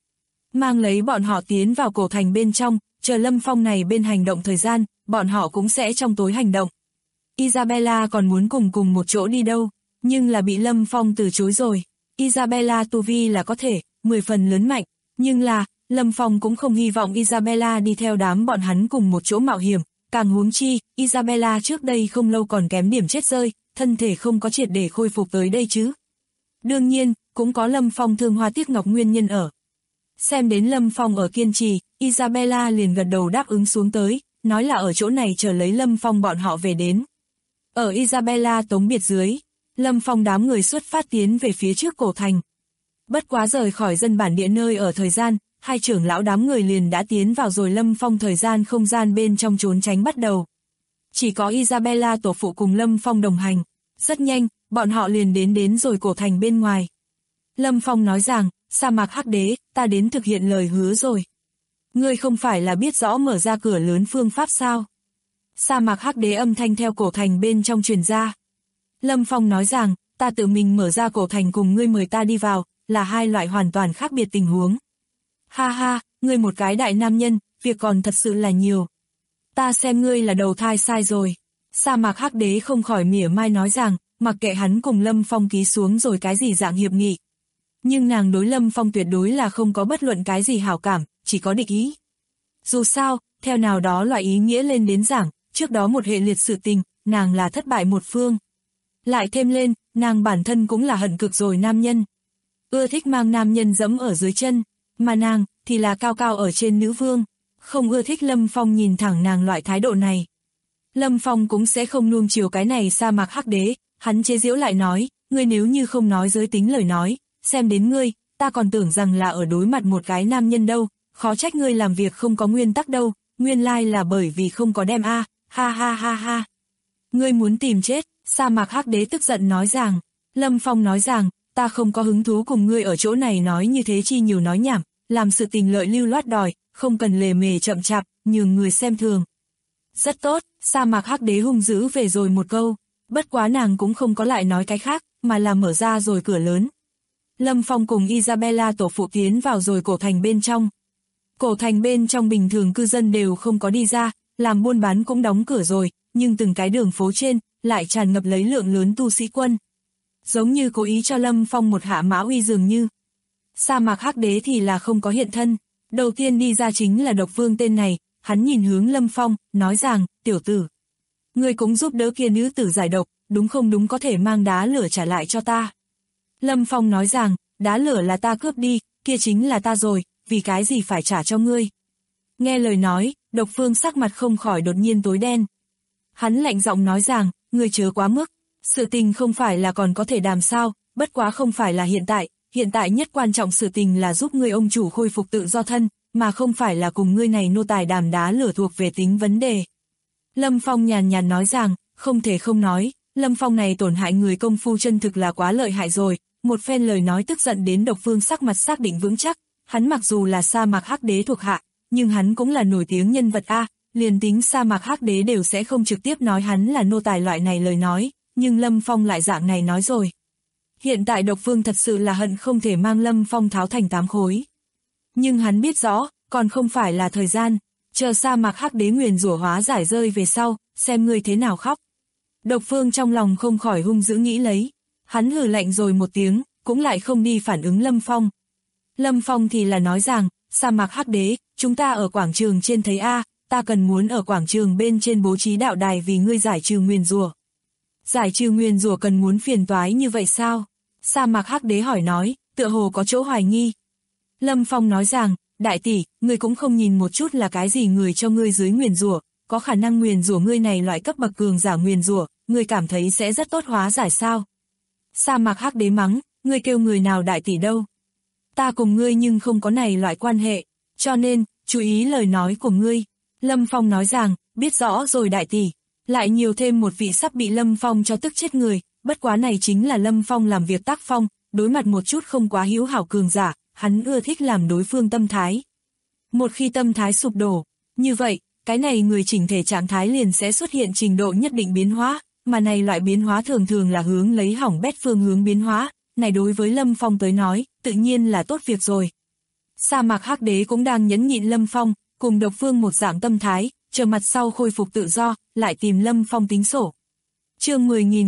mang lấy bọn họ tiến vào cổ thành bên trong, chờ Lâm Phong này bên hành động thời gian, bọn họ cũng sẽ trong tối hành động. Isabella còn muốn cùng một chỗ đi đâu, nhưng là bị Lâm Phong từ chối rồi. Isabella tu vi là có thể, 10 phần lớn mạnh, nhưng là, Lâm Phong cũng không hy vọng Isabella đi theo đám bọn hắn cùng một chỗ mạo hiểm, càng huống chi, Isabella trước đây không lâu còn kém điểm chết rơi, thân thể không có triệt để khôi phục tới đây chứ. Đương nhiên, cũng có Lâm Phong thương hoa tiếc ngọc nguyên nhân ở. Xem đến Lâm Phong ở kiên trì, Isabella liền gật đầu đáp ứng xuống tới, nói là ở chỗ này chờ lấy Lâm Phong bọn họ về đến. Ở Isabella tống biệt dưới, Lâm Phong đám người xuất phát tiến về phía trước cổ thành. Bất quá rời khỏi dân bản địa nơi ở thời gian, hai trưởng lão đám người liền đã tiến vào rồi Lâm Phong thời gian không gian bên trong trốn tránh bắt đầu. Chỉ có Isabella tổ phụ cùng Lâm Phong đồng hành. Rất nhanh, bọn họ liền đến rồi cổ thành bên ngoài. Lâm Phong nói rằng, sa mạc hắc đế, ta đến thực hiện lời hứa rồi. Ngươi không phải là biết rõ mở ra cửa lớn phương pháp sao? Sa mạc hắc đế âm thanh theo cổ thành bên trong truyền ra. Lâm Phong nói rằng, ta tự mình mở ra cổ thành cùng ngươi mời ta đi vào, là hai loại hoàn toàn khác biệt tình huống. Ha ha, ngươi một cái đại nam nhân, việc còn thật sự là nhiều. Ta xem ngươi là đầu thai sai rồi. Sa mạc hắc đế không khỏi mỉa mai nói rằng, mặc kệ hắn cùng Lâm Phong ký xuống rồi cái gì dạng hiệp nghị. Nhưng nàng đối Lâm Phong tuyệt đối là không có bất luận cái gì hảo cảm, chỉ có địch ý. Dù sao, theo nào đó loại ý nghĩa lên đến giảng, trước đó một hệ liệt sự tình, nàng là thất bại một phương. Lại thêm lên, nàng bản thân cũng là hận cực rồi nam nhân. Ưa thích mang nam nhân dẫm ở dưới chân, mà nàng thì là cao cao ở trên nữ vương, không ưa thích Lâm Phong nhìn thẳng nàng loại thái độ này. Lâm Phong cũng sẽ không nuông chiều cái này sa mạc hắc đế, hắn chế giễu lại nói, ngươi nếu như không nói giới tính lời nói, xem đến ngươi, ta còn tưởng rằng là ở đối mặt một cái nam nhân đâu, khó trách ngươi làm việc không có nguyên tắc đâu, nguyên lai là bởi vì không có đem a, ha ha ha ha. Ngươi muốn tìm chết, sa mạc hắc đế tức giận nói rằng, Lâm Phong nói rằng, ta không có hứng thú cùng ngươi ở chỗ này nói như thế chi nhiều nói nhảm, làm sự tình lợi lưu loát đòi, không cần lề mề chậm chạp, nhường người xem thường. Rất tốt, sa mạc hắc đế hung dữ về rồi một câu, bất quá nàng cũng không có lại nói cái khác, mà là mở ra rồi cửa lớn. Lâm Phong cùng Isabella tổ phụ tiến vào rồi cổ thành bên trong. Cổ thành bên trong bình thường cư dân đều không có đi ra, làm buôn bán cũng đóng cửa rồi, nhưng từng cái đường phố trên, lại tràn ngập lấy lượng lớn tu sĩ quân. Giống như cố ý cho Lâm Phong một hạ mã uy dường như. Sa mạc hắc đế thì là không có hiện thân, đầu tiên đi ra chính là Độc Vương tên này, hắn nhìn hướng Lâm Phong, nói rằng, tiểu tử. Ngươi cũng giúp đỡ kia nữ tử giải độc, đúng không đúng có thể mang đá lửa trả lại cho ta. Lâm Phong nói rằng, đá lửa là ta cướp đi, kia chính là ta rồi, vì cái gì phải trả cho ngươi. Nghe lời nói, Độc Vương sắc mặt không khỏi đột nhiên tối đen. Hắn lạnh giọng nói rằng, ngươi chớ quá mức, sự tình không phải là còn có thể đàm sao, bất quá không phải là hiện tại nhất quan trọng sự tình là giúp ngươi ông chủ khôi phục tự do thân, mà không phải là cùng ngươi này nô tài đàm đá lửa thuộc về tính vấn đề. Lâm Phong nhàn nhạt nói rằng, không thể không nói, Lâm Phong này tổn hại người công phu chân thực là quá lợi hại rồi, một phen lời nói tức giận đến Độc Vương sắc mặt xác định vững chắc, hắn mặc dù là sa mạc hắc đế thuộc hạ, nhưng hắn cũng là nổi tiếng nhân vật a, liền tính sa mạc hắc đế đều sẽ không trực tiếp nói hắn là nô tài loại này lời nói, nhưng Lâm Phong lại dạng này nói rồi. Hiện tại Độc Vương thật sự là hận không thể mang Lâm Phong tháo thành 8 khối. Nhưng hắn biết rõ, còn không phải là thời gian, chờ sa mạc hắc đế nguyền rủa hóa giải rơi về sau, xem ngươi thế nào khóc. Độc Vương trong lòng không khỏi hung dữ nghĩ lấy, hắn hừ lạnh rồi một tiếng, cũng lại không đi phản ứng Lâm Phong. Lâm Phong thì là nói rằng, sa mạc hắc đế, chúng ta ở quảng trường trên thấy a, ta cần muốn ở quảng trường bên trên bố trí đạo đài vì ngươi giải trừ nguyền rủa. Giải trừ nguyền rủa cần muốn phiền toái như vậy sao? Sa mạc hắc đế hỏi nói, tựa hồ có chỗ hoài nghi. Lâm Phong nói rằng, đại tỷ, ngươi cũng không nhìn một chút là cái gì người cho ngươi dưới nguyền rủa, có khả năng nguyền rủa ngươi này loại cấp bậc cường giả nguyền rủa, ngươi cảm thấy sẽ rất tốt hóa giải sao? Sa mạc hắc đế mắng, ngươi kêu người nào đại tỷ đâu? Ta cùng ngươi nhưng không có này loại quan hệ, cho nên, chú ý lời nói của ngươi. Lâm Phong nói rằng, biết rõ rồi đại tỷ. Lại nhiều thêm một vị sắp bị Lâm Phong cho tức chết người, bất quá này chính là Lâm Phong làm việc tác phong, đối mặt một chút không quá hữu hảo cường giả, hắn ưa thích làm đối phương tâm thái. Một khi tâm thái sụp đổ, như vậy, cái này người chỉnh thể trạng thái liền sẽ xuất hiện trình độ nhất định biến hóa, mà này loại biến hóa thường thường là hướng lấy hỏng bét phương hướng biến hóa, này đối với Lâm Phong tới nói, tự nhiên là tốt việc rồi. Sa mạc Hắc Đế cũng đang nhẫn nhịn Lâm Phong, cùng Độc Vương một dạng tâm thái, chờ mặt sau khôi phục tự do, lại tìm Lâm Phong tính sổ. Chương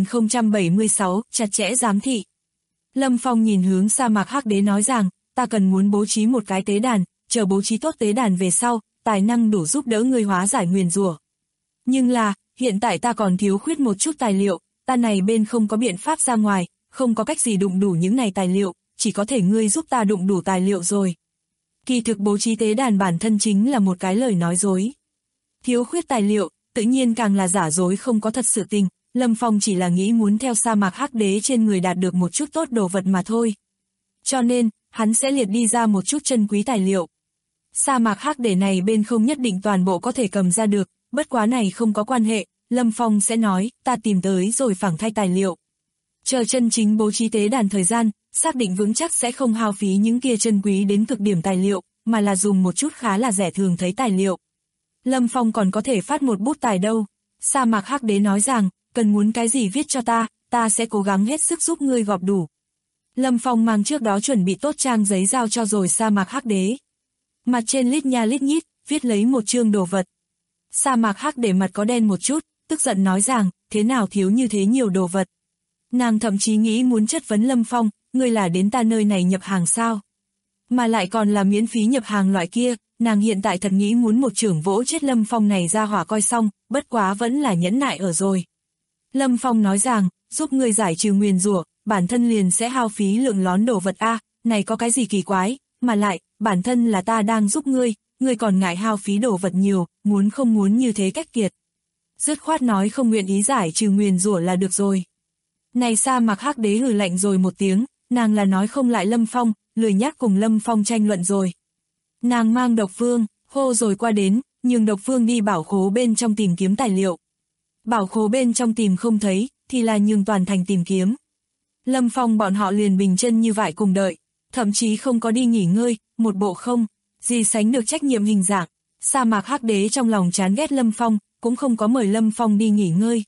10076, chặt chẽ giám thị. Lâm Phong nhìn hướng sa mạc Hắc Đế nói rằng, ta cần muốn bố trí một cái tế đàn, chờ bố trí tốt tế đàn về sau, tài năng đủ giúp đỡ ngươi hóa giải nguyền rủa. Nhưng là, hiện tại ta còn thiếu khuyết một chút tài liệu, ta này bên không có biện pháp ra ngoài, không có cách gì đụng đủ những này tài liệu, chỉ có thể ngươi giúp ta đụng đủ tài liệu rồi. Kỳ thực bố trí tế đàn bản thân chính là một cái lời nói dối. Thiếu khuyết tài liệu, tự nhiên càng là giả dối không có thật sự tình, Lâm Phong chỉ là nghĩ muốn theo sa mạc Hắc Đế trên người đạt được một chút tốt đồ vật mà thôi. Cho nên, hắn sẽ liệt đi ra một chút chân quý tài liệu. Sa mạc Hắc Đế này bên không nhất định toàn bộ có thể cầm ra được, bất quá này không có quan hệ, Lâm Phong sẽ nói, ta tìm tới rồi phẳng thay tài liệu. Chờ chân chính bố trí tế đàn thời gian, xác định vững chắc sẽ không hao phí những kia chân quý đến cực điểm tài liệu, mà là dùng một chút khá là rẻ thường thấy tài liệu. Lâm Phong còn có thể phát một bút tài đâu. Sa mạc Hắc Đế nói rằng, cần muốn cái gì viết cho ta sẽ cố gắng hết sức giúp ngươi gọp đủ. Lâm Phong mang trước đó chuẩn bị tốt trang giấy giao cho rồi sa mạc Hắc Đế. Mặt trên lít nha lít nhít, viết lấy một chương đồ vật. Sa mạc Hắc Đế mặt có đen một chút, tức giận nói rằng, thế nào thiếu như thế nhiều đồ vật. Nàng thậm chí nghĩ muốn chất vấn Lâm Phong, ngươi là đến ta nơi này nhập hàng sao? Mà lại còn là miễn phí nhập hàng loại kia, nàng hiện tại thật nghĩ muốn một chưởng vỗ chết Lâm Phong này ra hỏa coi xong, bất quá vẫn là nhẫn nại ở rồi. Lâm Phong nói rằng, giúp ngươi giải trừ nguyền rủa, bản thân liền sẽ hao phí lượng lón đồ vật a, này có cái gì kỳ quái, mà lại, bản thân là ta đang giúp ngươi còn ngại hao phí đồ vật nhiều, muốn không muốn như thế cách kiệt. Dứt khoát nói không nguyện ý giải trừ nguyền rủa là được rồi. Này sa mạc Hắc Đế hừ lạnh rồi một tiếng, nàng là nói không lại Lâm Phong, lười nhác cùng Lâm Phong tranh luận rồi. Nàng mang Độc Vương, hô rồi qua đến, nhưng Độc Vương đi bảo khố bên trong tìm kiếm tài liệu. Bảo khố bên trong tìm không thấy, thì là nhường toàn thành tìm kiếm. Lâm Phong bọn họ liền bình chân như vậy cùng đợi, thậm chí không có đi nghỉ ngơi, một bộ không gì sánh được trách nhiệm hình dạng. Sa mạc Hắc Đế trong lòng chán ghét Lâm Phong, cũng không có mời Lâm Phong đi nghỉ ngơi.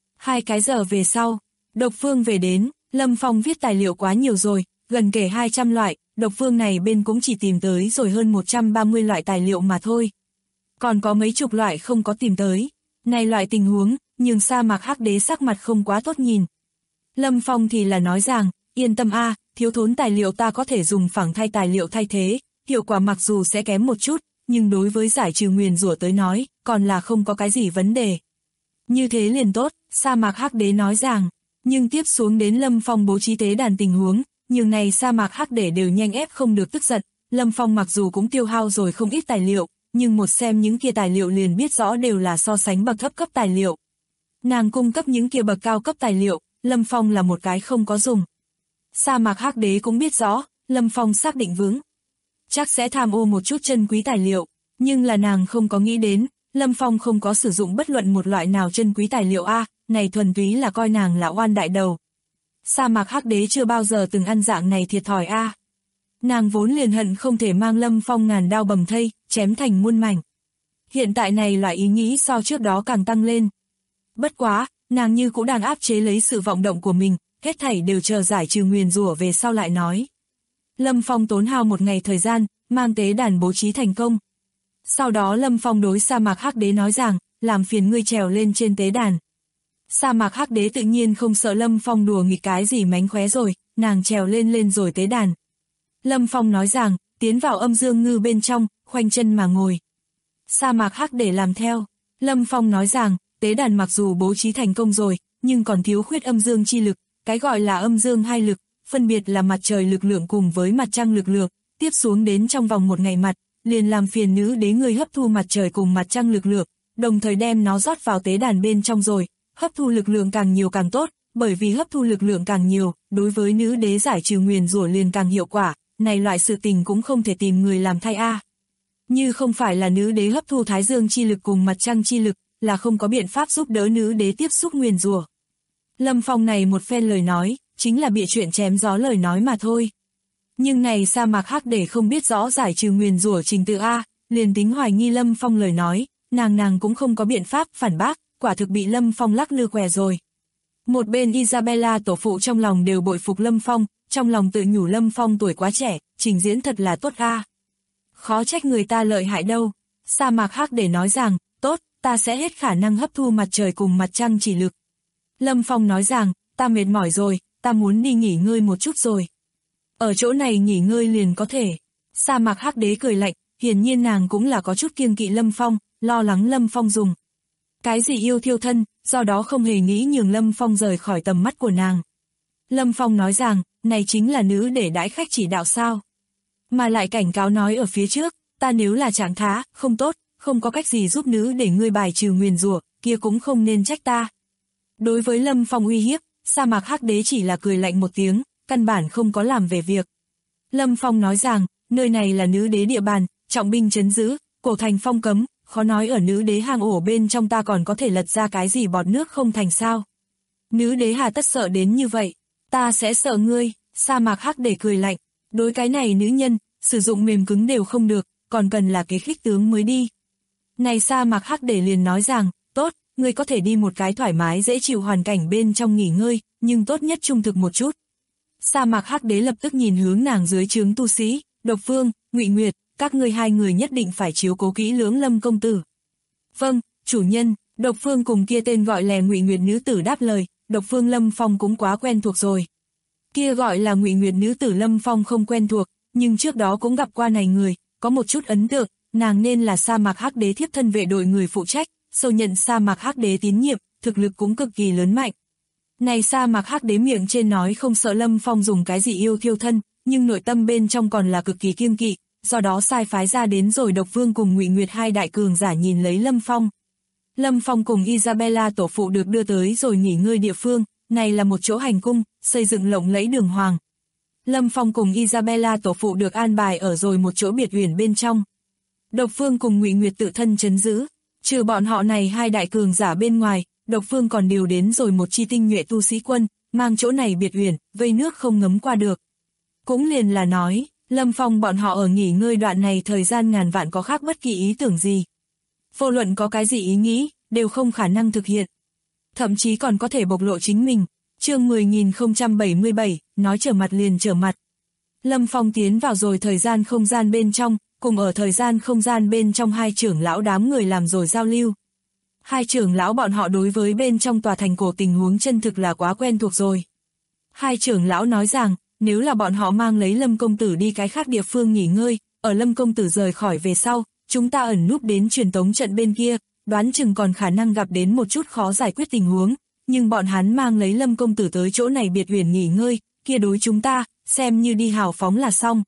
2 cái giờ về sau, Độc Vương về đến, Lâm Phong viết tài liệu quá nhiều rồi, gần kể 200 loại, Độc Vương này bên cũng chỉ tìm tới rồi hơn 130 loại tài liệu mà thôi. Còn có mấy chục loại không có tìm tới. Này loại tình huống, nhưng sa mạc Hắc Đế sắc mặt không quá tốt nhìn. Lâm Phong thì là nói rằng, yên tâm a, thiếu thốn tài liệu ta có thể dùng phẳng thay tài liệu thay thế, hiệu quả mặc dù sẽ kém một chút, nhưng đối với giải trừ nguyền rủa tới nói, còn là không có cái gì vấn đề. Như thế liền tốt, sa mạc Hắc Đế nói rằng, nhưng tiếp xuống đến Lâm Phong bố trí tế đàn tình huống, nhưng này sa mạc Hắc Đế đều nhanh ép không được tức giận, Lâm Phong mặc dù cũng tiêu hao rồi không ít tài liệu, nhưng một xem những kia tài liệu liền biết rõ đều là so sánh bậc thấp cấp tài liệu. Nàng cung cấp những kia bậc cao cấp tài liệu, Lâm Phong là một cái không có dùng. Sa mạc Hắc Đế cũng biết rõ, Lâm Phong xác định vững. Chắc sẽ tham ô một chút chân quý tài liệu, nhưng là nàng không có nghĩ đến, Lâm Phong không có sử dụng bất luận một loại nào chân quý tài liệu a, này thuần túy là coi nàng là oan đại đầu. Sa mạc Hắc Đế chưa bao giờ từng ăn dạng này thiệt thòi a. Nàng vốn liền hận không thể mang Lâm Phong ngàn đao bầm thây, chém thành muôn mảnh. Hiện tại này loại ý nghĩ so trước đó càng tăng lên. Bất quá, nàng như cũng đang áp chế lấy sự vọng động của mình, hết thảy đều chờ giải trừ nguyền rủa về sau lại nói. Lâm Phong tốn hao một ngày thời gian, mang tế đàn bố trí thành công. Sau đó Lâm Phong đối sa mạc Hắc Đế nói rằng, làm phiền ngươi trèo lên trên tế đàn. Sa mạc Hắc Đế tự nhiên không sợ Lâm Phong đùa nghịch cái gì mánh khóe rồi, nàng trèo lên rồi tế đàn. Lâm Phong nói rằng, tiến vào âm dương ngư bên trong, khoanh chân mà ngồi. Sa mạc Hắc Đế làm theo. Lâm Phong nói rằng, tế đàn mặc dù bố trí thành công rồi, nhưng còn thiếu khuyết âm dương chi lực, cái gọi là âm dương hai lực, phân biệt là mặt trời lực lượng cùng với mặt trăng lực lượng, tiếp xuống đến trong vòng một ngày mặt, liền làm phiền nữ đế người hấp thu mặt trời cùng mặt trăng lực lượng, đồng thời đem nó rót vào tế đàn bên trong rồi, hấp thu lực lượng càng nhiều càng tốt, bởi vì hấp thu lực lượng càng nhiều, đối với nữ đế giải trừ nguyền rủa liền càng hiệu quả, này loại sự tình cũng không thể tìm người làm thay a. Như không phải là nữ đế hấp thu thái dương chi lực cùng mặt trăng chi lực, là không có biện pháp giúp đỡ nữ đế tiếp xúc nguyền rủa. Lâm Phong này một phen lời nói, chính là bịa chuyện chém gió lời nói mà thôi. Nhưng này sa mạc Hắc Đế không biết rõ giải trừ nguyền rủa trình tự a, liền tính hoài nghi Lâm Phong lời nói, nàng cũng không có biện pháp phản bác, quả thực bị Lâm Phong lắc lư què rồi. Một bên Isabella tổ phụ trong lòng đều bội phục Lâm Phong, trong lòng tự nhủ Lâm Phong tuổi quá trẻ, trình diễn thật là tốt a. khó trách người ta lợi hại đâu. Sa mạc hắc để nói rằng, tốt, ta sẽ hết khả năng hấp thu mặt trời cùng mặt trăng chỉ lực. Lâm Phong nói rằng, ta mệt mỏi rồi, ta muốn đi nghỉ ngơi một chút rồi. Ở chỗ này nghỉ ngơi liền có thể. Sa mạc hắc đế cười lạnh, hiển nhiên nàng cũng là có chút kiêng kỵ Lâm Phong, lo lắng Lâm Phong dùng cái gì yêu thiêu thân, do đó không hề nghĩ nhường Lâm Phong rời khỏi tầm mắt của nàng. Lâm Phong nói rằng, này chính là nữ để đãi khách chỉ đạo sao. Mà lại cảnh cáo nói ở phía trước, ta nếu là trạng thá, không tốt, không có cách gì giúp nữ để ngươi bài trừ nguyền rủa, kia cũng không nên trách ta. Đối với Lâm Phong uy hiếp, sa mạc hắc đế chỉ là cười lạnh một tiếng, căn bản không có làm về việc. Lâm Phong nói rằng, nơi này là nữ đế địa bàn, trọng binh trấn giữ, cổ thành phong cấm, khó nói ở nữ đế hang ổ bên trong ta còn có thể lật ra cái gì bọt nước không thành sao. Nữ đế hà tất sợ đến như vậy, ta sẽ sợ ngươi, sa mạc hắc đế cười lạnh, đối cái này nữ nhân, sử dụng mềm cứng đều không được, còn cần là kế khích tướng mới đi. Này sa mạc hắc đế liền nói rằng, tốt, ngươi có thể đi một cái thoải mái dễ chịu hoàn cảnh bên trong nghỉ ngơi, nhưng tốt nhất trung thực một chút. Sa mạc hắc đế lập tức nhìn hướng nàng dưới trướng tu sĩ, Độc Phương, Ngụy Nguyệt, các ngươi hai người nhất định phải chiếu cố kỹ lưỡng Lâm công tử. Vâng, chủ nhân. Độc Phương cùng kia tên gọi là Ngụy Nguyệt nữ tử đáp lời, Độc Phương Lâm Phong cũng quá quen thuộc rồi. Kia gọi là Ngụy Nguyệt nữ tử Lâm Phong không quen thuộc, nhưng trước đó cũng gặp qua này người, có một chút ấn tượng, nàng nên là sa mạc hắc đế thiếp thân vệ đội người phụ trách, sâu nhận sa mạc hắc đế tín nhiệm, thực lực cũng cực kỳ lớn mạnh. Này sa mạc hắc đế miệng trên nói không sợ Lâm Phong dùng cái gì yêu thiêu thân, nhưng nội tâm bên trong còn là cực kỳ kiêng kỵ, do đó sai phái ra đến rồi Độc Vương cùng Ngụy Nguyệt hai đại cường giả nhìn lấy Lâm Phong. Lâm Phong cùng Isabella tổ phụ được đưa tới rồi nghỉ ngơi địa phương, này là một chỗ hành cung, xây dựng lộng lẫy đường hoàng. Lâm Phong cùng Isabella tổ phụ được an bài ở rồi một chỗ biệt uyển bên trong. Độc Vương cùng Ngụy Nguyệt tự thân trấn giữ, trừ bọn họ này hai đại cường giả bên ngoài, Độc Vương còn điều đến rồi một chi tinh nhuệ tu sĩ quân, mang chỗ này biệt uyển, vây nước không ngấm qua được. Cũng liền là nói, Lâm Phong bọn họ ở nghỉ ngơi đoạn này thời gian ngàn vạn có khác bất kỳ ý tưởng gì. Vô luận có cái gì ý nghĩ, đều không khả năng thực hiện. Thậm chí còn có thể bộc lộ chính mình. Chương 10077, nói trở mặt liền trở mặt. Lâm Phong tiến vào rồi thời gian không gian bên trong, cùng ở thời gian không gian bên trong hai trưởng lão đám người làm rồi giao lưu. Hai trưởng lão bọn họ đối với bên trong tòa thành cổ tình huống chân thực là quá quen thuộc rồi. Hai trưởng lão nói rằng, nếu là bọn họ mang lấy Lâm công tử đi cái khác địa phương nghỉ ngơi, ở Lâm công tử rời khỏi về sau, chúng ta ẩn núp đến truyền tống trận bên kia, đoán chừng còn khả năng gặp đến một chút khó giải quyết tình huống, nhưng bọn hắn mang lấy Lâm công tử tới chỗ này biệt uyển nghỉ ngơi, kia đối chúng ta, xem như đi hào phóng là xong.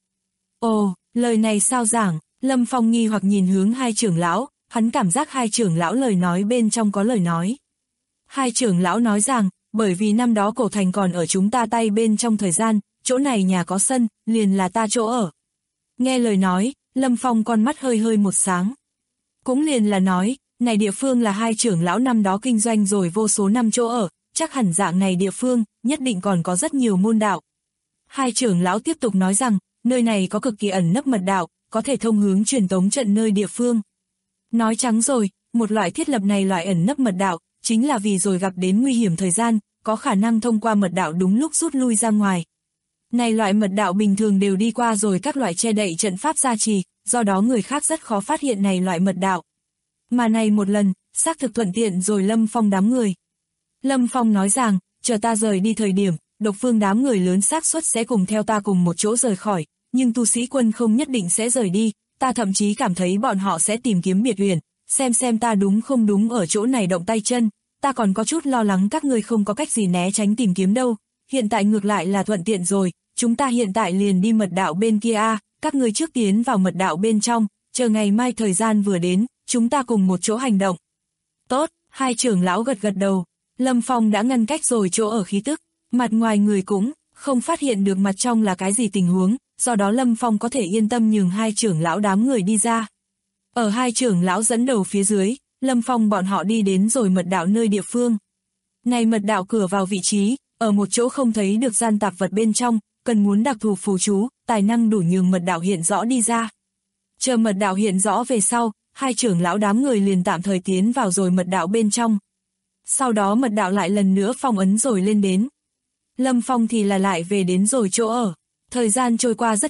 Ồ, lời này sao giảng, Lâm Phong nghi hoặc nhìn hướng hai trưởng lão, hắn cảm giác hai trưởng lão lời nói bên trong có lời nói. Hai trưởng lão nói rằng, bởi vì năm đó cổ thành còn ở chúng ta tay bên trong thời gian, chỗ này nhà có sân, liền là ta chỗ ở. Nghe lời nói, Lâm Phong con mắt hơi hơi một sáng. Cũng liền là nói, này địa phương là hai trưởng lão năm đó kinh doanh rồi vô số năm chỗ ở, chắc hẳn dạng này địa phương, nhất định còn có rất nhiều môn đạo. Hai trưởng lão tiếp tục nói rằng, nơi này có cực kỳ ẩn nấp mật đạo, có thể thông hướng truyền tống trận nơi địa phương. Nói trắng rồi, một loại thiết lập này loại ẩn nấp mật đạo, chính là vì rồi gặp đến nguy hiểm thời gian, có khả năng thông qua mật đạo đúng lúc rút lui ra ngoài. Này loại mật đạo bình thường đều đi qua rồi các loại che đậy trận pháp gia trì, do đó người khác rất khó phát hiện này loại mật đạo. Mà này một lần, xác thực thuận tiện rồi Lâm Phong đám người. Lâm Phong nói rằng, chờ ta rời đi thời điểm, Độc Phương đám người lớn xác suất sẽ cùng theo ta cùng một chỗ rời khỏi, nhưng tu sĩ quân không nhất định sẽ rời đi, ta thậm chí cảm thấy bọn họ sẽ tìm kiếm biệt uyển, xem ta đúng không đúng ở chỗ này động tay chân, ta còn có chút lo lắng các ngươi không có cách gì né tránh tìm kiếm đâu, hiện tại ngược lại là thuận tiện rồi, chúng ta hiện tại liền đi mật đạo bên kia các ngươi trước tiến vào mật đạo bên trong, chờ ngày mai thời gian vừa đến, chúng ta cùng một chỗ hành động. Tốt, hai trưởng lão gật gật đầu, Lâm Phong đã ngăn cách rồi chỗ ở khí tức, mặt ngoài người cũng không phát hiện được mặt trong là cái gì tình huống, do đó Lâm Phong có thể yên tâm nhường hai trưởng lão đám người đi ra. Ở hai trưởng lão dẫn đầu phía dưới, Lâm Phong bọn họ đi đến rồi mật đạo nơi địa phương. Này mật đạo cửa vào vị trí, ở một chỗ không thấy được gian tạp vật bên trong, cần muốn đặc thù phù chú, tài năng đủ nhường mật đạo hiện rõ đi ra. Chờ mật đạo hiện rõ về sau, hai trưởng lão đám người liền tạm thời tiến vào rồi mật đạo bên trong. Sau đó mật đạo lại lần nữa phong ấn rồi lên đến. Lâm Phong thì là lại về đến rồi chỗ ở. Thời gian trôi qua rất nhanh,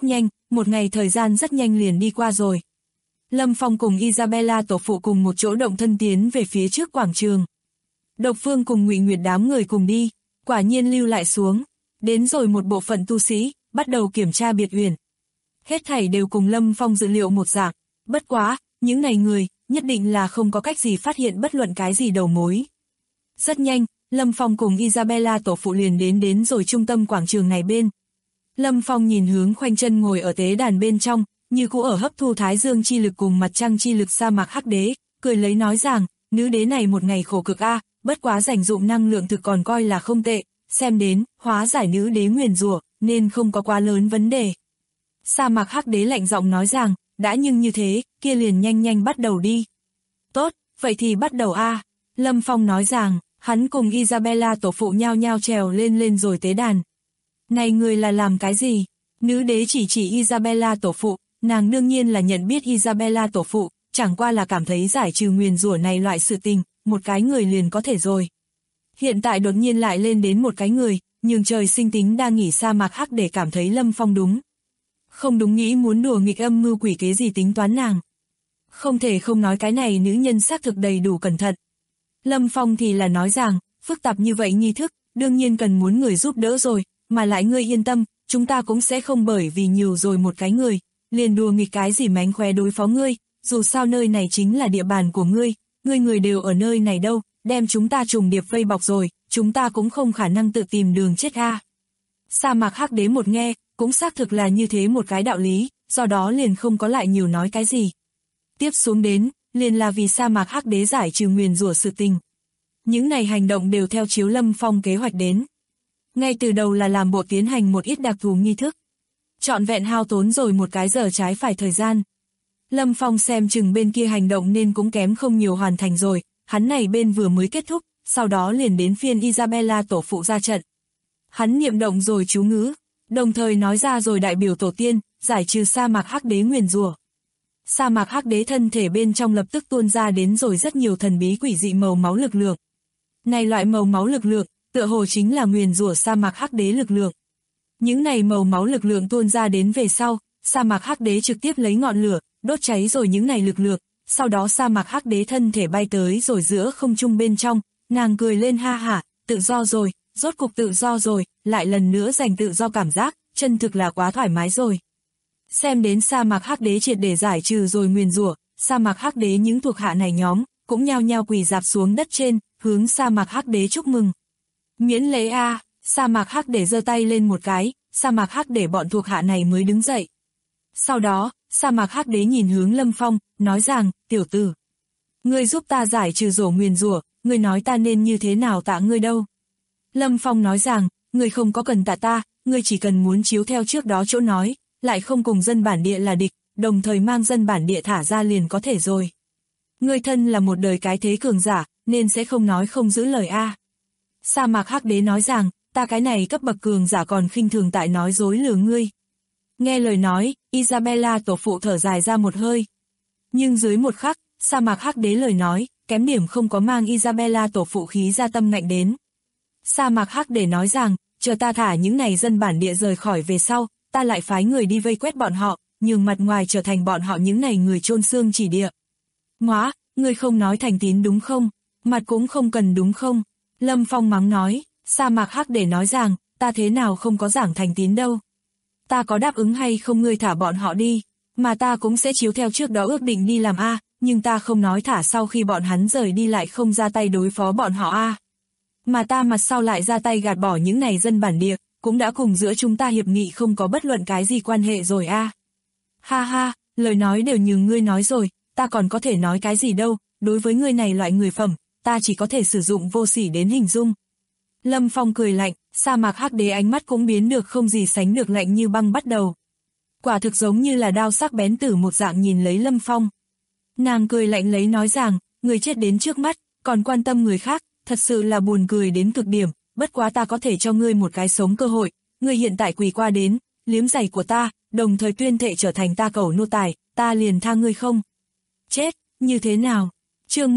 một ngày thời gian rất nhanh liền đi qua rồi. Lâm Phong cùng Isabella tổ phụ cùng một chỗ động thân tiến về phía trước quảng trường. Độc Phương cùng Ngụy Nguyệt đám người cùng đi, quả nhiên lưu lại xuống. Đến rồi một bộ phận tu sĩ, bắt đầu kiểm tra biệt uyển. Hết thảy đều cùng Lâm Phong dự liệu một dạng, bất quá, những này người, nhất định là không có cách gì phát hiện bất luận cái gì đầu mối. Rất nhanh, Lâm Phong cùng Isabella tổ phụ liền đến rồi trung tâm quảng trường này bên. Lâm Phong nhìn hướng khoanh chân ngồi ở tế đàn bên trong, như cũ ở hấp thu thái dương chi lực cùng mặt trăng chi lực sa mạc hắc đế, cười lấy nói rằng, nữ đế này một ngày khổ cực a, bất quá dành dụng năng lượng thực còn coi là không tệ, xem đến, hóa giải nữ đế nguyền rủa, nên không có quá lớn vấn đề. Sa mạc hắc đế lạnh giọng nói rằng, đã nhưng như thế, kia liền nhanh nhanh bắt đầu đi. Tốt, vậy thì bắt đầu a. Lâm Phong nói rằng, hắn cùng Isabella tổ phụ nhao nhao trèo lên rồi tế đàn. Này người là làm cái gì? Nữ đế chỉ Isabella tổ phụ, nàng đương nhiên là nhận biết Isabella tổ phụ, chẳng qua là cảm thấy giải trừ nguyền rủa này loại sự tình, một cái người liền có thể rồi. Hiện tại đột nhiên lại lên đến một cái người, nhưng trời sinh tính đang nghỉ sa mạc hắc để cảm thấy Lâm Phong đúng. Không đúng nghĩ muốn đùa nghịch âm mưu quỷ kế gì tính toán nàng. Không thể không nói cái này nữ nhân xác thực đầy đủ cẩn thận. Lâm Phong thì là nói rằng, phức tạp như vậy nghi thức, đương nhiên cần muốn người giúp đỡ rồi, mà lại ngươi yên tâm, chúng ta cũng sẽ không bởi vì nhiều rồi một cái người, liền đùa nghịch cái gì mánh khóe đối phó ngươi, dù sao nơi này chính là địa bàn của ngươi người đều ở nơi này đâu, đem chúng ta trùng điệp vây bọc rồi, chúng ta cũng không khả năng tự tìm đường chết a. Sa mạc hắc đế một nghe, cũng xác thực là như thế một cái đạo lý, do đó liền không có lại nhiều nói cái gì. Tiếp xuống đến, liền là vì sa mạc hắc đế giải trừ nguyền rủa sự tình. Những này hành động đều theo chiếu Lâm Phong kế hoạch đến. Ngay từ đầu là làm bộ tiến hành một ít đặc thù nghi thức. Trọn vẹn hao tốn rồi một cái giờ trái phải thời gian. Lâm Phong xem chừng bên kia hành động nên cũng kém không nhiều hoàn thành rồi, hắn này bên vừa mới kết thúc, sau đó liền đến phiên Isabella tổ phụ ra trận. Hắn niệm động rồi chú ngữ, đồng thời nói ra rồi đại biểu tổ tiên, giải trừ sa mạc hắc đế nguyền rủa. Sa mạc hắc đế thân thể bên trong lập tức tuôn ra đến rồi rất nhiều thần bí quỷ dị màu máu lực lượng. Này loại màu máu lực lượng, tựa hồ chính là nguyền rủa sa mạc hắc đế lực lượng. Những này màu máu lực lượng tuôn ra đến về sau, sa mạc hắc đế trực tiếp lấy ngọn lửa, đốt cháy rồi những này lực lượng, sau đó sa mạc hắc đế thân thể bay tới rồi giữa không trung bên trong, nàng cười lên ha hả, tự do rồi, rốt cục tự do rồi, lại lần nữa giành tự do cảm giác, chân thực là quá thoải mái rồi. Xem đến sa mạc hắc đế triệt để giải trừ rồi nguyền rủa, sa mạc hắc đế những thuộc hạ này nhóm, cũng nhao nhao quỳ rạp xuống đất trên, hướng sa mạc hắc đế chúc mừng. Miễn lễ a, sa mạc hắc đế giơ tay lên một cái, sa mạc hắc đế bọn thuộc hạ này mới đứng dậy. Sau đó, sa mạc hắc đế nhìn hướng Lâm Phong, nói rằng, tiểu tử, ngươi giúp ta giải trừ rổ nguyền rủa, ngươi nói ta nên như thế nào tạ ngươi đâu. Lâm Phong nói rằng, ngươi không có cần tạ ta, ngươi chỉ cần muốn chiếu theo trước đó chỗ nói, lại không cùng dân bản địa là địch, đồng thời mang dân bản địa thả ra liền có thể rồi. Ngươi thân là một đời cái thế cường giả, nên sẽ không nói không giữ lời a. Sa mạc hắc đế nói rằng, ta cái này cấp bậc cường giả còn khinh thường tại nói dối lừa ngươi. Nghe lời nói, Isabella tổ phụ thở dài ra một hơi. Nhưng dưới một khắc, sa mạc hắc đế lời nói, kém điểm không có mang Isabella tổ phụ khí ra tâm ngạnh đến. Sa mạc hắc đế nói rằng, chờ ta thả những này dân bản địa rời khỏi về sau, ta lại phái người đi vây quét bọn họ, nhường mặt ngoài trở thành bọn họ những này người chôn xương chỉ địa. Ngoá, ngươi không nói thành tín đúng không? Mặt cũng không cần đúng không? Lâm Phong mắng nói, sa mạc hắc đế nói rằng, ta thế nào không có giảng thành tín đâu. Ta có đáp ứng hay không ngươi thả bọn họ đi, mà ta cũng sẽ chiếu theo trước đó ước định đi làm a, nhưng ta không nói thả sau khi bọn hắn rời đi lại không ra tay đối phó bọn họ a. Mà ta mặt sau lại ra tay gạt bỏ những này dân bản địa, cũng đã cùng giữa chúng ta hiệp nghị không có bất luận cái gì quan hệ rồi a. Ha ha, lời nói đều nhường ngươi nói rồi, ta còn có thể nói cái gì đâu, đối với ngươi này loại người phẩm, ta chỉ có thể sử dụng vô sỉ đến hình dung. Lâm Phong cười lạnh, sa mạc hắc đế ánh mắt cũng biến được không gì sánh được lạnh như băng bắt đầu. Quả thực giống như là đao sắc bén tử một dạng nhìn lấy Lâm Phong. Nàng cười lạnh lấy nói rằng, người chết đến trước mắt, còn quan tâm người khác, thật sự là buồn cười đến cực điểm, bất quá ta có thể cho ngươi một cái sống cơ hội, ngươi hiện tại quỳ qua đến, liếm giày của ta, đồng thời tuyên thệ trở thành ta cẩu nô tài, ta liền tha ngươi không? Chết, như thế nào? Chương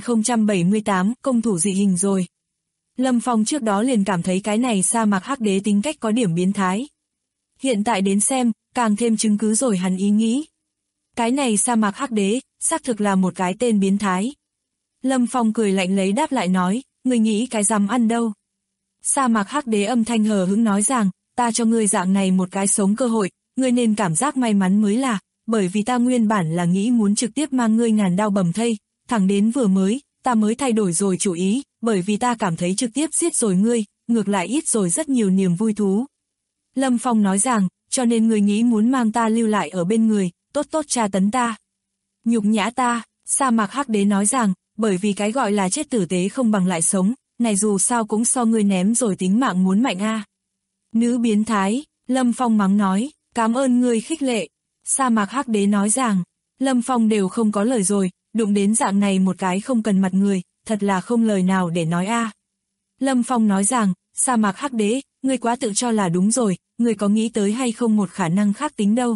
10.078, công thủ dị hình rồi. Lâm Phong trước đó liền cảm thấy cái này sa mạc hắc đế tính cách có điểm biến thái. Hiện tại đến xem, càng thêm chứng cứ rồi hắn ý nghĩ. Cái này sa mạc hắc đế, xác thực là một cái tên biến thái. Lâm Phong cười lạnh lấy đáp lại nói, ngươi nghĩ cái dám ăn đâu. Sa mạc hắc đế âm thanh hờ hững nói rằng, ta cho ngươi dạng này một cái sống cơ hội, ngươi nên cảm giác may mắn mới là, bởi vì ta nguyên bản là nghĩ muốn trực tiếp mang ngươi ngàn đao bầm thây, thẳng đến vừa mới, ta mới thay đổi rồi chủ ý, bởi vì ta cảm thấy trực tiếp giết rồi ngươi, ngược lại ít rồi rất nhiều niềm vui thú. Lâm Phong nói rằng, cho nên ngươi nghĩ muốn mang ta lưu lại ở bên người, tốt tốt tra tấn ta. Nhục nhã ta, sa mạc hắc đế nói rằng, bởi vì cái gọi là chết tử tế không bằng lại sống, này dù sao cũng so ngươi ném rồi tính mạng muốn mạnh a. Nữ biến thái, Lâm Phong mắng nói, cảm ơn ngươi khích lệ. Sa mạc hắc đế nói rằng, Lâm Phong đều không có lời rồi, đụng đến dạng này một cái không cần mặt người, thật là không lời nào để nói a. Lâm Phong nói rằng, sa mạc hắc đế, ngươi quá tự cho là đúng rồi, ngươi có nghĩ tới hay không một khả năng khác tính đâu.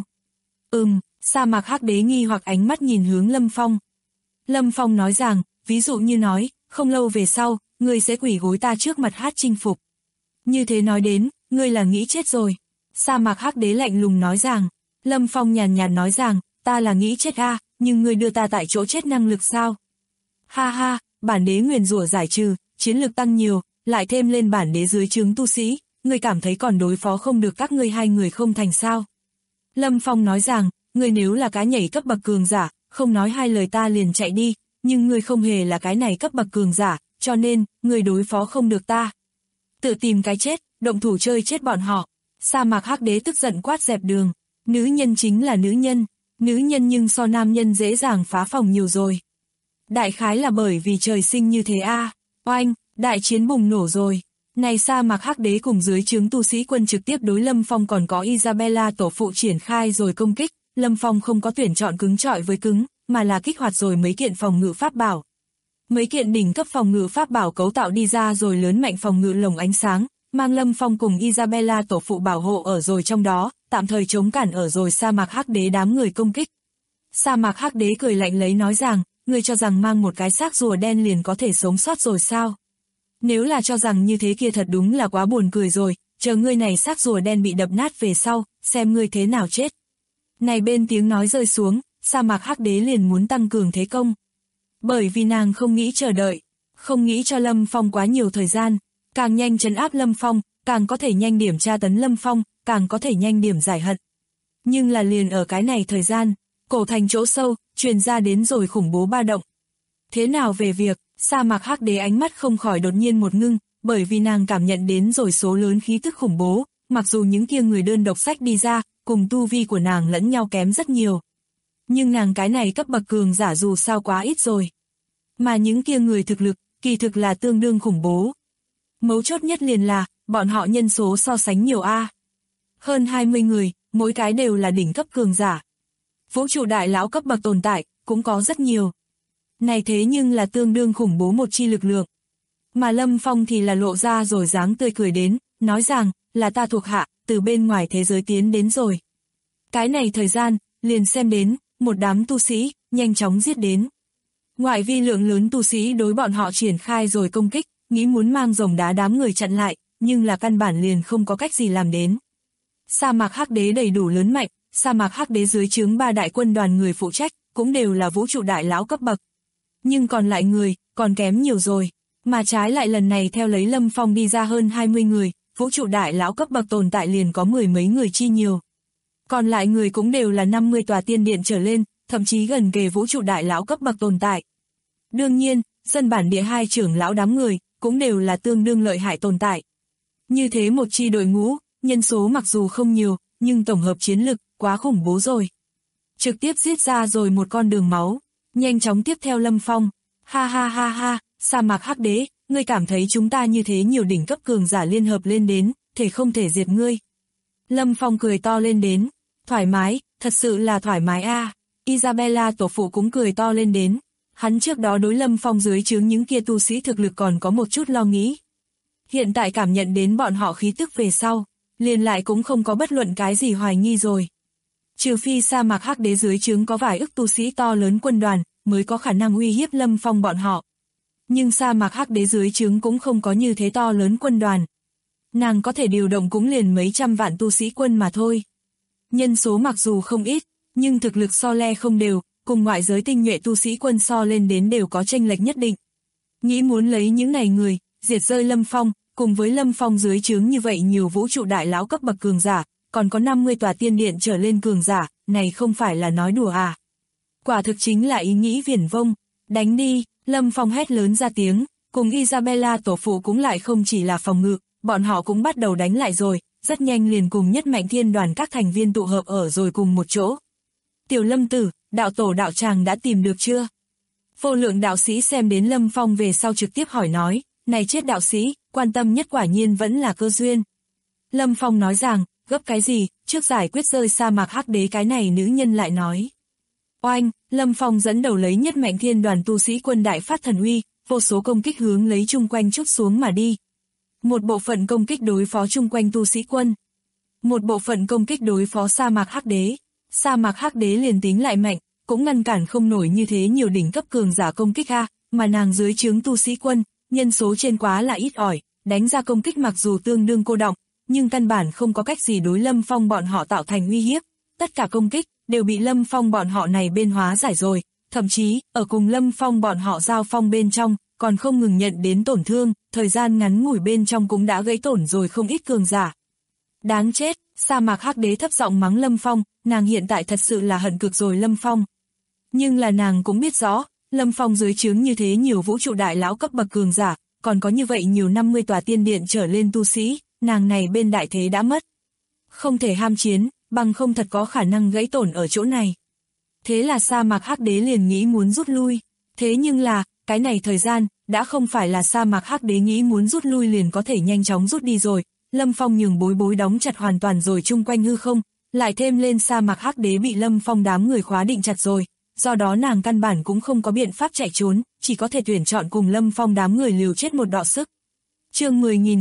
Sa mạc hắc đế nghi hoặc ánh mắt nhìn hướng Lâm Phong. Lâm Phong nói rằng, ví dụ như nói, không lâu về sau, ngươi sẽ quỳ gối ta trước mặt hát chinh phục. Như thế nói đến, ngươi là nghĩ chết rồi. Sa mạc hắc đế lạnh lùng nói rằng, Lâm Phong nhàn nhạt nói rằng, ta là nghĩ chết a, nhưng ngươi đưa ta tại chỗ chết năng lực sao? Ha ha, bản đế nguyền rủa giải trừ, chiến lực tăng nhiều, lại thêm lên bản đế dưới trướng tu sĩ, ngươi cảm thấy còn đối phó không được các ngươi hai người không thành sao? Lâm Phong nói rằng, ngươi nếu là cái nhảy cấp bậc cường giả, không nói hai lời ta liền chạy đi, nhưng ngươi không hề là cái này cấp bậc cường giả, cho nên, ngươi đối phó không được ta. Tự tìm cái chết, động thủ chơi chết bọn họ. Sa mạc hắc đế tức giận quát dẹp đường. Nữ nhân chính là nữ nhân nhưng so nam nhân dễ dàng phá phòng nhiều rồi. Đại khái là bởi vì trời sinh như thế a. Oanh, đại chiến bùng nổ rồi. Này sa mạc hắc đế cùng dưới trướng tu sĩ quân trực tiếp đối Lâm Phong còn có Isabella tổ phụ triển khai rồi công kích. Lâm Phong không có tuyển chọn cứng trọi với cứng, mà là kích hoạt rồi mấy kiện phòng ngự pháp bảo. Mấy kiện đỉnh cấp phòng ngự pháp bảo cấu tạo đi ra rồi lớn mạnh phòng ngự lồng ánh sáng, mang Lâm Phong cùng Isabella tổ phụ bảo hộ ở rồi trong đó, tạm thời chống cản ở rồi sa mạc hắc đế đám người công kích. Sa mạc hắc đế cười lạnh lấy nói rằng, ngươi cho rằng mang một cái xác rùa đen liền có thể sống sót rồi sao? Nếu là cho rằng như thế kia thật đúng là quá buồn cười rồi, chờ ngươi này xác rùa đen bị đập nát về sau, xem ngươi thế nào chết. Này bên tiếng nói rơi xuống, sa mạc hắc đế liền muốn tăng cường thế công. Bởi vì nàng không nghĩ chờ đợi, không nghĩ cho Lâm Phong quá nhiều thời gian, càng nhanh trấn áp Lâm Phong, càng có thể nhanh điểm tra tấn Lâm Phong, càng có thể nhanh điểm giải hận. Nhưng là liền ở cái này thời gian, cổ thành chỗ sâu, truyền ra đến rồi khủng bố ba động. Thế nào về việc, sa mạc hắc đế ánh mắt không khỏi đột nhiên một ngưng, bởi vì nàng cảm nhận đến rồi số lớn khí tức khủng bố, mặc dù những kia người đơn độc sách đi ra, cùng tu vi của nàng lẫn nhau kém rất nhiều. Nhưng nàng cái này cấp bậc cường giả dù sao quá ít rồi. Mà những kia người thực lực, kỳ thực là tương đương khủng bố. Mấu chốt nhất liền là, bọn họ nhân số so sánh nhiều a. Hơn 20 người, mỗi cái đều là đỉnh cấp cường giả. Vũ trụ đại lão cấp bậc tồn tại, cũng có rất nhiều. Này thế nhưng là tương đương khủng bố một chi lực lượng. Mà Lâm Phong thì là lộ ra rồi dáng tươi cười đến, nói rằng, là ta thuộc hạ, từ bên ngoài thế giới tiến đến rồi. Cái này thời gian, liền xem đến, một đám tu sĩ, nhanh chóng giết đến. Ngoại vi lượng lớn tu sĩ đối bọn họ triển khai rồi công kích, nghĩ muốn mang rồng đá đám người chặn lại, nhưng là căn bản liền không có cách gì làm đến. Sa mạc hắc đế đầy đủ lớn mạnh, sa mạc hắc đế dưới trướng 3 đại quân đoàn người phụ trách, cũng đều là vũ trụ đại lão cấp bậc. Nhưng còn lại người, còn kém nhiều rồi. Mà trái lại lần này theo lấy Lâm Phong đi ra hơn 20 người, vũ trụ đại lão cấp bậc tồn tại liền có 10 mấy người chi nhiều. Còn lại người cũng đều là 50 tòa tiên điện trở lên, thậm chí gần kề vũ trụ đại lão cấp bậc tồn tại. Đương nhiên, dân bản địa 2 trưởng lão đám người, cũng đều là tương đương lợi hại tồn tại. Như thế một chi đội ngũ, nhân số mặc dù không nhiều, nhưng tổng hợp chiến lực, quá khủng bố rồi. Trực tiếp giết ra rồi một con đường máu, nhanh chóng tiếp theo Lâm Phong. Ha ha ha ha, sa mạc hắc đế, ngươi cảm thấy chúng ta như thế nhiều đỉnh cấp cường giả liên hợp lên đến, thể không thể diệt ngươi. Lâm Phong cười to lên đến, thoải mái, thật sự là thoải mái a. Isabella tổ phụ cũng cười to lên đến. Hắn trước đó đối Lâm Phong dưới trướng những kia tu sĩ thực lực còn có một chút lo nghĩ. Hiện tại cảm nhận đến bọn họ khí tức về sau, liền lại cũng không có bất luận cái gì hoài nghi rồi. Trừ phi sa mạc hắc đế dưới trướng có vài ức tu sĩ to lớn quân đoàn, mới có khả năng uy hiếp Lâm Phong bọn họ. Nhưng sa mạc hắc đế dưới trướng cũng không có như thế to lớn quân đoàn. Nàng có thể điều động cũng liền mấy trăm vạn tu sĩ quân mà thôi. nhân số mặc dù không ít, nhưng thực lực so le không đều, cùng ngoại giới tinh nhuệ tu sĩ quân so lên đến đều có chênh lệch nhất định. Nghĩ muốn lấy những này người, diệt rơi Lâm Phong, cùng với Lâm Phong dưới trướng như vậy nhiều vũ trụ đại lão cấp bậc cường giả, còn có 50 tòa tiên điện trở lên cường giả, này không phải là nói đùa à. Quả thực chính là ý nghĩ viển vông, đánh đi, Lâm Phong hét lớn ra tiếng, cùng Isabella tổ phụ cũng lại không chỉ là phòng ngự, bọn họ cũng bắt đầu đánh lại rồi, rất nhanh liền cùng Nhất Mạnh Thiên đoàn các thành viên tụ hợp ở rồi cùng một chỗ. Tiểu Lâm tử, đạo tổ đạo tràng đã tìm được chưa? Vô lượng đạo sĩ xem đến Lâm Phong về sau trực tiếp hỏi nói, này chết đạo sĩ, quan tâm nhất quả nhiên vẫn là cơ duyên. Lâm Phong nói rằng, gấp cái gì, trước giải quyết rơi sa mạc hắc đế cái này nữ nhân lại nói. Oanh, Lâm Phong dẫn đầu lấy Nhất Mạnh Thiên đoàn tu sĩ quân đại phát thần uy, vô số công kích hướng lấy chung quanh chút xuống mà đi. Một bộ phận công kích đối phó chung quanh tu sĩ quân. Một bộ phận công kích đối phó sa mạc hắc đế. Sa mạc hắc đế liền tính lại mạnh, cũng ngăn cản không nổi như thế nhiều đỉnh cấp cường giả công kích a, mà nàng dưới trướng tu sĩ quân, nhân số trên quá là ít ỏi, đánh ra công kích mặc dù tương đương cô đọng, nhưng căn bản không có cách gì đối Lâm Phong bọn họ tạo thành uy hiếp. Tất cả công kích đều bị Lâm Phong bọn họ này bên hóa giải rồi, thậm chí ở cùng Lâm Phong bọn họ giao phong bên trong, còn không ngừng nhận đến tổn thương, thời gian ngắn ngủi bên trong cũng đã gãy tổn rồi không ít cường giả. Đáng chết, sa mạc hắc đế thấp giọng mắng Lâm Phong, nàng hiện tại thật sự là hận cực rồi Lâm Phong. Nhưng là nàng cũng biết rõ, Lâm Phong dưới trướng như thế nhiều vũ trụ đại lão cấp bậc cường giả, còn có như vậy nhiều 50 tòa tiên điện trở lên tu sĩ, nàng này bên đại thế đã mất. Không thể ham chiến, bằng không thật có khả năng gãy tổn ở chỗ này. Thế là sa mạc hắc đế liền nghĩ muốn rút lui. Thế nhưng là, cái này thời gian, đã không phải là sa mạc hắc đế nghĩ muốn rút lui liền có thể nhanh chóng rút đi rồi. Lâm Phong nhường bối bối đóng chặt hoàn toàn rồi chung quanh hư không, lại thêm lên sa mạc hắc đế bị Lâm Phong đám người khóa định chặt rồi. Do đó nàng căn bản cũng không có biện pháp chạy trốn, chỉ có thể tuyển chọn cùng Lâm Phong đám người liều chết một đọ sức. Chương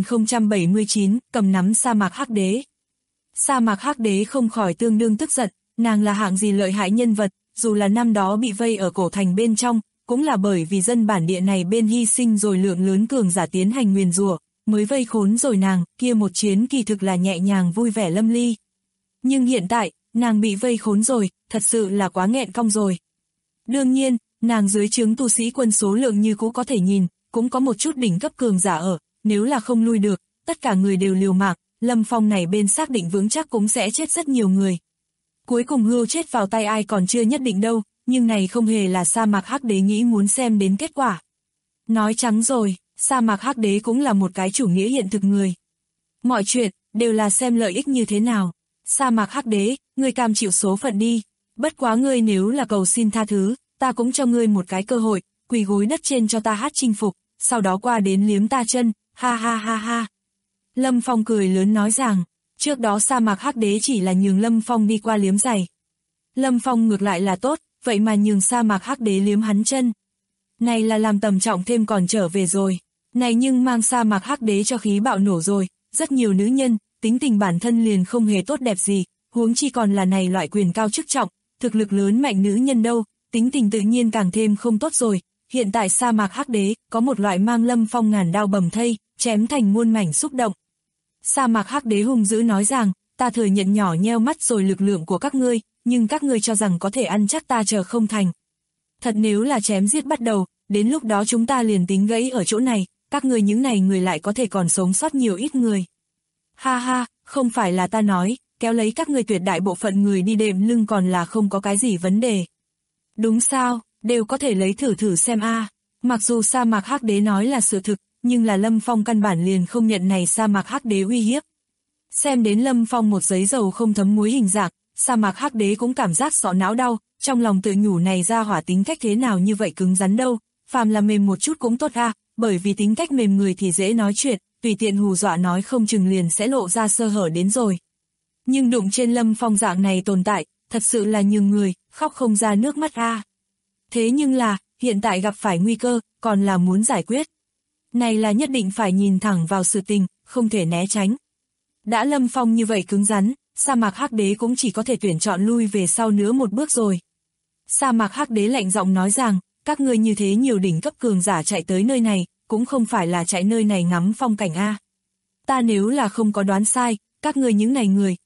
10.079, cầm nắm sa mạc hắc đế. Sa mạc hắc đế không khỏi tương đương tức giận, nàng là hạng gì lợi hại nhân vật, dù là năm đó bị vây ở cổ thành bên trong, cũng là bởi vì dân bản địa này bên hy sinh rồi lượng lớn cường giả tiến hành nguyền rủa, mới vây khốn rồi nàng, kia một chiến kỳ thực là nhẹ nhàng vui vẻ lâm ly. Nhưng hiện tại, nàng bị vây khốn rồi, thật sự là quá nghẹn cong rồi. Đương nhiên, nàng dưới trướng tu sĩ quân số lượng như cũ có thể nhìn, cũng có một chút đỉnh cấp cường giả ở, nếu là không lui được, tất cả người đều liều mạng, Lâm Phong này bên xác định vững chắc cũng sẽ chết rất nhiều người. Cuối cùng hưu chết vào tay ai còn chưa nhất định đâu, nhưng này không hề là sa mạc hắc đế nghĩ muốn xem đến kết quả. Nói trắng rồi, sa mạc hắc đế cũng là một cái chủ nghĩa hiện thực người. Mọi chuyện, đều là xem lợi ích như thế nào. Sa mạc hắc đế, ngươi cam chịu số phận đi. Bất quá ngươi nếu là cầu xin tha thứ, ta cũng cho ngươi một cái cơ hội, quỳ gối đất trên cho ta hát chinh phục, sau đó qua đến liếm ta chân, ha ha ha ha. Lâm Phong cười lớn nói rằng, trước đó sa mạc hắc đế chỉ là nhường Lâm Phong đi qua liếm giày. Lâm Phong ngược lại là tốt, vậy mà nhường sa mạc hắc đế liếm hắn chân. Này là làm tầm trọng thêm còn trở về rồi. Này nhưng mang sa mạc hắc đế cho khí bạo nổ rồi, rất nhiều nữ nhân, tính tình bản thân liền không hề tốt đẹp gì, huống chi còn là này loại quyền cao chức trọng, thực lực lớn mạnh nữ nhân đâu, tính tình tự nhiên càng thêm không tốt rồi. Hiện tại sa mạc hắc đế có một loại mang Lâm Phong ngàn đao bầm thây, chém thành muôn mảnh xúc động. Sa mạc hắc đế hung dữ nói rằng, ta thừa nhận nhỏ nheo mắt rồi lực lượng của các ngươi, nhưng các ngươi cho rằng có thể ăn chắc ta chờ không thành. Thật nếu là chém giết bắt đầu, đến lúc đó chúng ta liền tính gãy ở chỗ này, các ngươi những này người lại có thể còn sống sót nhiều ít người. Ha ha, không phải là ta nói, kéo lấy các ngươi tuyệt đại bộ phận người đi đệm lưng còn là không có cái gì vấn đề. Đúng sao, đều có thể lấy thử thử xem a. Mặc dù sa mạc hắc đế nói là sự thực, nhưng là Lâm Phong căn bản liền không nhận này sa mạc hắc đế uy hiếp. Xem đến Lâm Phong một giấy dầu không thấm muối hình dạng, sa mạc hắc đế cũng cảm giác sọ não đau, trong lòng tự nhủ này ra hỏa tính cách thế nào như vậy cứng rắn đâu, phàm là mềm một chút cũng tốt a, bởi vì tính cách mềm người thì dễ nói chuyện, tùy tiện hù dọa nói không chừng liền sẽ lộ ra sơ hở đến rồi. Nhưng đụng trên Lâm Phong dạng này tồn tại, thật sự là nhường người, khóc không ra nước mắt a. Thế nhưng là, hiện tại gặp phải nguy cơ, còn là muốn giải quyết. Này là nhất định phải nhìn thẳng vào sự tình, không thể né tránh. Đã Lâm Phong như vậy cứng rắn, sa mạc hắc đế cũng chỉ có thể tuyển chọn lui về sau nữa một bước rồi. Sa mạc hắc đế lạnh giọng nói rằng, các ngươi như thế nhiều đỉnh cấp cường giả chạy tới nơi này, cũng không phải là chạy nơi này ngắm phong cảnh a. Ta nếu là không có đoán sai, các ngươi những này người,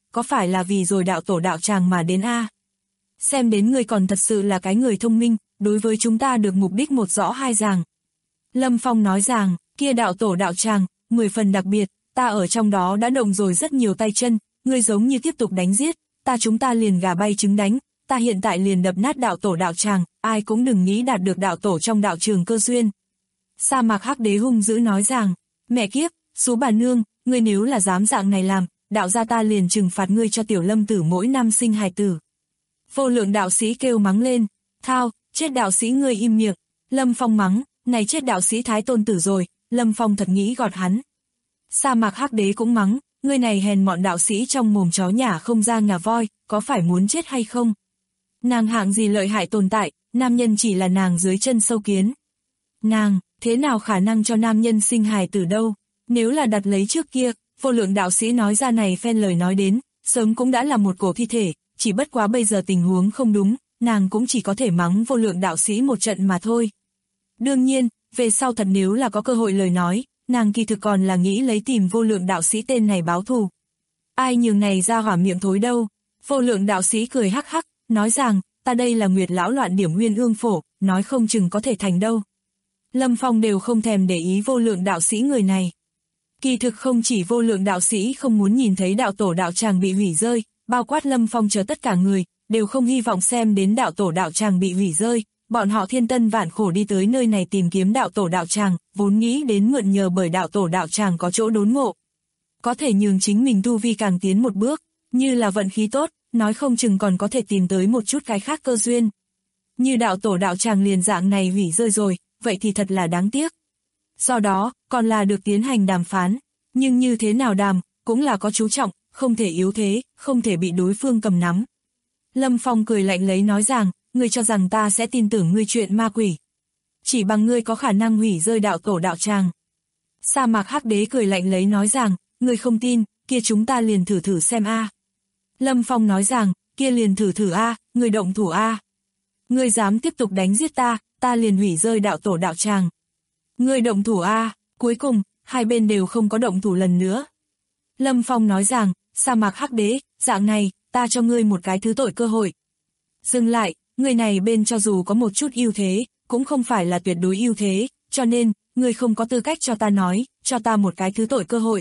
có phải là vì rồi đạo tổ đạo tràng mà đến a? Xem đến ngươi còn thật sự là cái người thông minh, đối với chúng ta được mục đích một rõ hai ràng. Lâm Phong nói rằng, kia đạo tổ đạo tràng, 10 phần đặc biệt, ta ở trong đó đã động rồi rất nhiều tay chân, ngươi giống như tiếp tục đánh giết, chúng ta liền gà bay trứng đánh, ta hiện tại liền đập nát đạo tổ đạo tràng, ai cũng đừng nghĩ đạt được đạo tổ trong đạo trường cơ duyên. Sa mạc Hắc Đế hung dữ nói rằng, mẹ kiếp, xú bà nương, ngươi nếu là dám dạng này làm, đạo gia ta liền trừng phạt ngươi cho tiểu Lâm tử mỗi năm sinh hài tử. Vô lượng đạo sĩ kêu mắng lên, thao, chết đạo sĩ ngươi im miệng. Lâm Phong mắng, này chết đạo sĩ thái tôn tử rồi, Lâm Phong thật nghĩ gọt hắn. Sa mạc Hắc Đế cũng mắng, ngươi này hèn mọn đạo sĩ trong mồm chó nhả không ra ngà voi, có phải muốn chết hay không? Nàng hạng gì lợi hại tồn tại, nam nhân chỉ là nàng dưới chân sâu kiến. Nàng, thế nào khả năng cho nam nhân sinh hài tử đâu? Nếu là đặt lấy trước kia, vô lượng đạo sĩ nói ra này phen lời nói đến, sớm cũng đã là một cổ thi thể, chỉ bất quá bây giờ tình huống không đúng, nàng cũng chỉ có thể mắng vô lượng đạo sĩ một trận mà thôi. Đương nhiên, về sau thật nếu là có cơ hội lời nói, nàng kỳ thực còn là nghĩ lấy tìm vô lượng đạo sĩ tên này báo thù. Ai nhường này ra hỏa miệng thối đâu? Vô lượng đạo sĩ cười hắc hắc, nói rằng, ta đây là Nguyệt lão loạn điểm nguyên ương phổ, nói không chừng có thể thành đâu. Lâm Phong đều không thèm để ý vô lượng đạo sĩ người này. Kỳ thực không chỉ vô lượng đạo sĩ không muốn nhìn thấy đạo tổ đạo tràng bị hủy rơi, bao quát Lâm Phong chờ tất cả người, đều không hy vọng xem đến đạo tổ đạo tràng bị hủy rơi. Bọn họ thiên tân vạn khổ đi tới nơi này tìm kiếm đạo tổ đạo tràng, vốn nghĩ đến mượn nhờ bởi đạo tổ đạo tràng có chỗ đốn ngộ. Có thể nhường chính mình tu vi càng tiến một bước, như là vận khí tốt, nói không chừng còn có thể tìm tới một chút cái khác cơ duyên. Như đạo tổ đạo tràng liền dạng này hủy rơi rồi, vậy thì thật là đáng tiếc. Do đó, còn là được tiến hành đàm phán, nhưng như thế nào đàm, cũng là có chú trọng, không thể yếu thế, không thể bị đối phương cầm nắm. Lâm Phong cười lạnh lấy nói rằng, ngươi cho rằng ta sẽ tin tưởng ngươi chuyện ma quỷ. Chỉ bằng ngươi có khả năng hủy rơi đạo tổ đạo tràng. Sa mạc Hắc Đế cười lạnh lấy nói rằng, ngươi không tin, kia chúng ta liền thử thử xem a. Lâm Phong nói rằng, kia liền thử thử a, ngươi động thủ a. Ngươi dám tiếp tục đánh giết ta liền hủy rơi đạo tổ đạo tràng. Ngươi động thủ a, cuối cùng, hai bên đều không có động thủ lần nữa. Lâm Phong nói rằng, sa mạc Hắc Đế, dạng này, ta cho ngươi một cái thứ tội cơ hội. Dừng lại, người này bên cho dù có một chút ưu thế, cũng không phải là tuyệt đối ưu thế, cho nên, ngươi không có tư cách cho ta nói, cho ta một cái thứ tội cơ hội.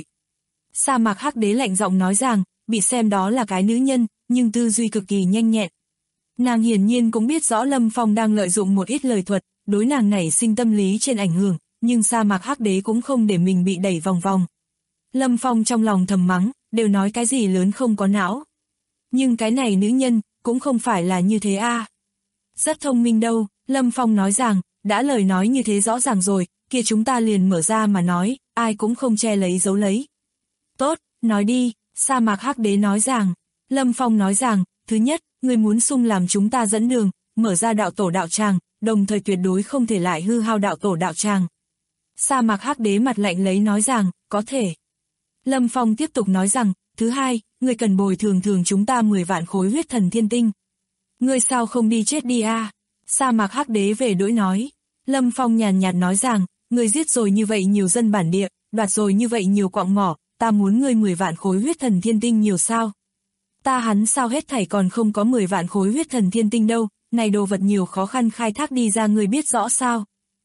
Sa mạc Hắc Đế lạnh giọng nói rằng, bị xem đó là cái nữ nhân, nhưng tư duy cực kỳ nhanh nhẹn. Nàng hiển nhiên cũng biết rõ Lâm Phong đang lợi dụng một ít lời thuật, đối nàng nảy sinh tâm lý trên ảnh hưởng, nhưng sa mạc Hắc Đế cũng không để mình bị đẩy vòng vòng. Lâm Phong trong lòng thầm mắng, đều nói cái gì lớn không có não. Nhưng cái này nữ nhân, cũng không phải là như thế a. Rất thông minh đâu, Lâm Phong nói rằng, đã lời nói như thế rõ ràng rồi, kia chúng ta liền mở ra mà nói, ai cũng không che lấy giấu lấy. Tốt, nói đi, sa mạc Hắc Đế nói rằng. Lâm Phong nói rằng, thứ nhất, ngươi muốn sung làm chúng ta dẫn đường, mở ra đạo tổ đạo tràng, đồng thời tuyệt đối không thể lại hư hao đạo tổ đạo tràng. Sa mạc Hắc Đế mặt lạnh lấy nói rằng, có thể. Lâm Phong tiếp tục nói rằng, thứ hai, ngươi cần bồi thường chúng ta 10 vạn khối huyết thần thiên tinh. Ngươi sao không đi chết đi a? Sa mạc Hắc Đế về đỗi nói. Lâm Phong nhàn nhạt nói rằng, ngươi giết rồi như vậy nhiều dân bản địa, đoạt rồi như vậy nhiều quạng mỏ, ta muốn ngươi 10 vạn khối huyết thần thiên tinh nhiều sao? Ta hắn sao hết thảy còn không có 10 vạn khối huyết thần thiên tinh đâu, này đồ vật nhiều khó khăn khai thác đi ra ngươi biết rõ sao?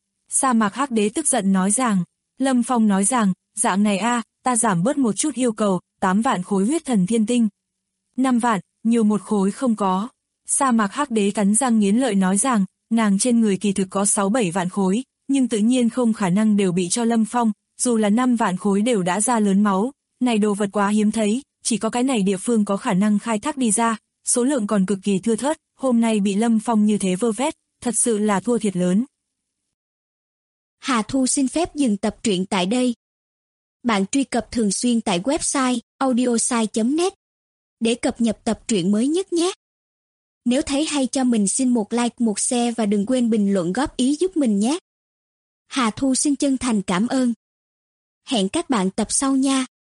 Sa mạc Hắc Đế tức giận nói rằng. Lâm Phong nói rằng, dạng này a, ta giảm bớt một chút yêu cầu, 8 vạn khối huyết thần thiên tinh. 5 vạn, nhiều một khối không có. Sa mạc Hắc Đế cắn răng nghiến lợi nói rằng, nàng trên người kỳ thực có 6-7 vạn khối, nhưng tự nhiên không khả năng đều bị cho Lâm Phong, dù là 5 vạn khối đều đã ra lớn máu, này đồ vật quá hiếm thấy, chỉ có cái này địa phương có khả năng khai thác đi ra, số lượng còn cực kỳ thưa thớt, hôm nay bị Lâm Phong như thế vơ vét, thật sự là thua thiệt lớn. Hà Thu xin phép dừng tập truyện tại đây. Bạn truy cập thường xuyên tại website audiosai.net để cập nhật tập truyện mới nhất nhé. Nếu thấy hay cho mình xin một like, một share và đừng quên bình luận góp ý giúp mình nhé. Hà Thu xin chân thành cảm ơn. Hẹn các bạn tập sau nha.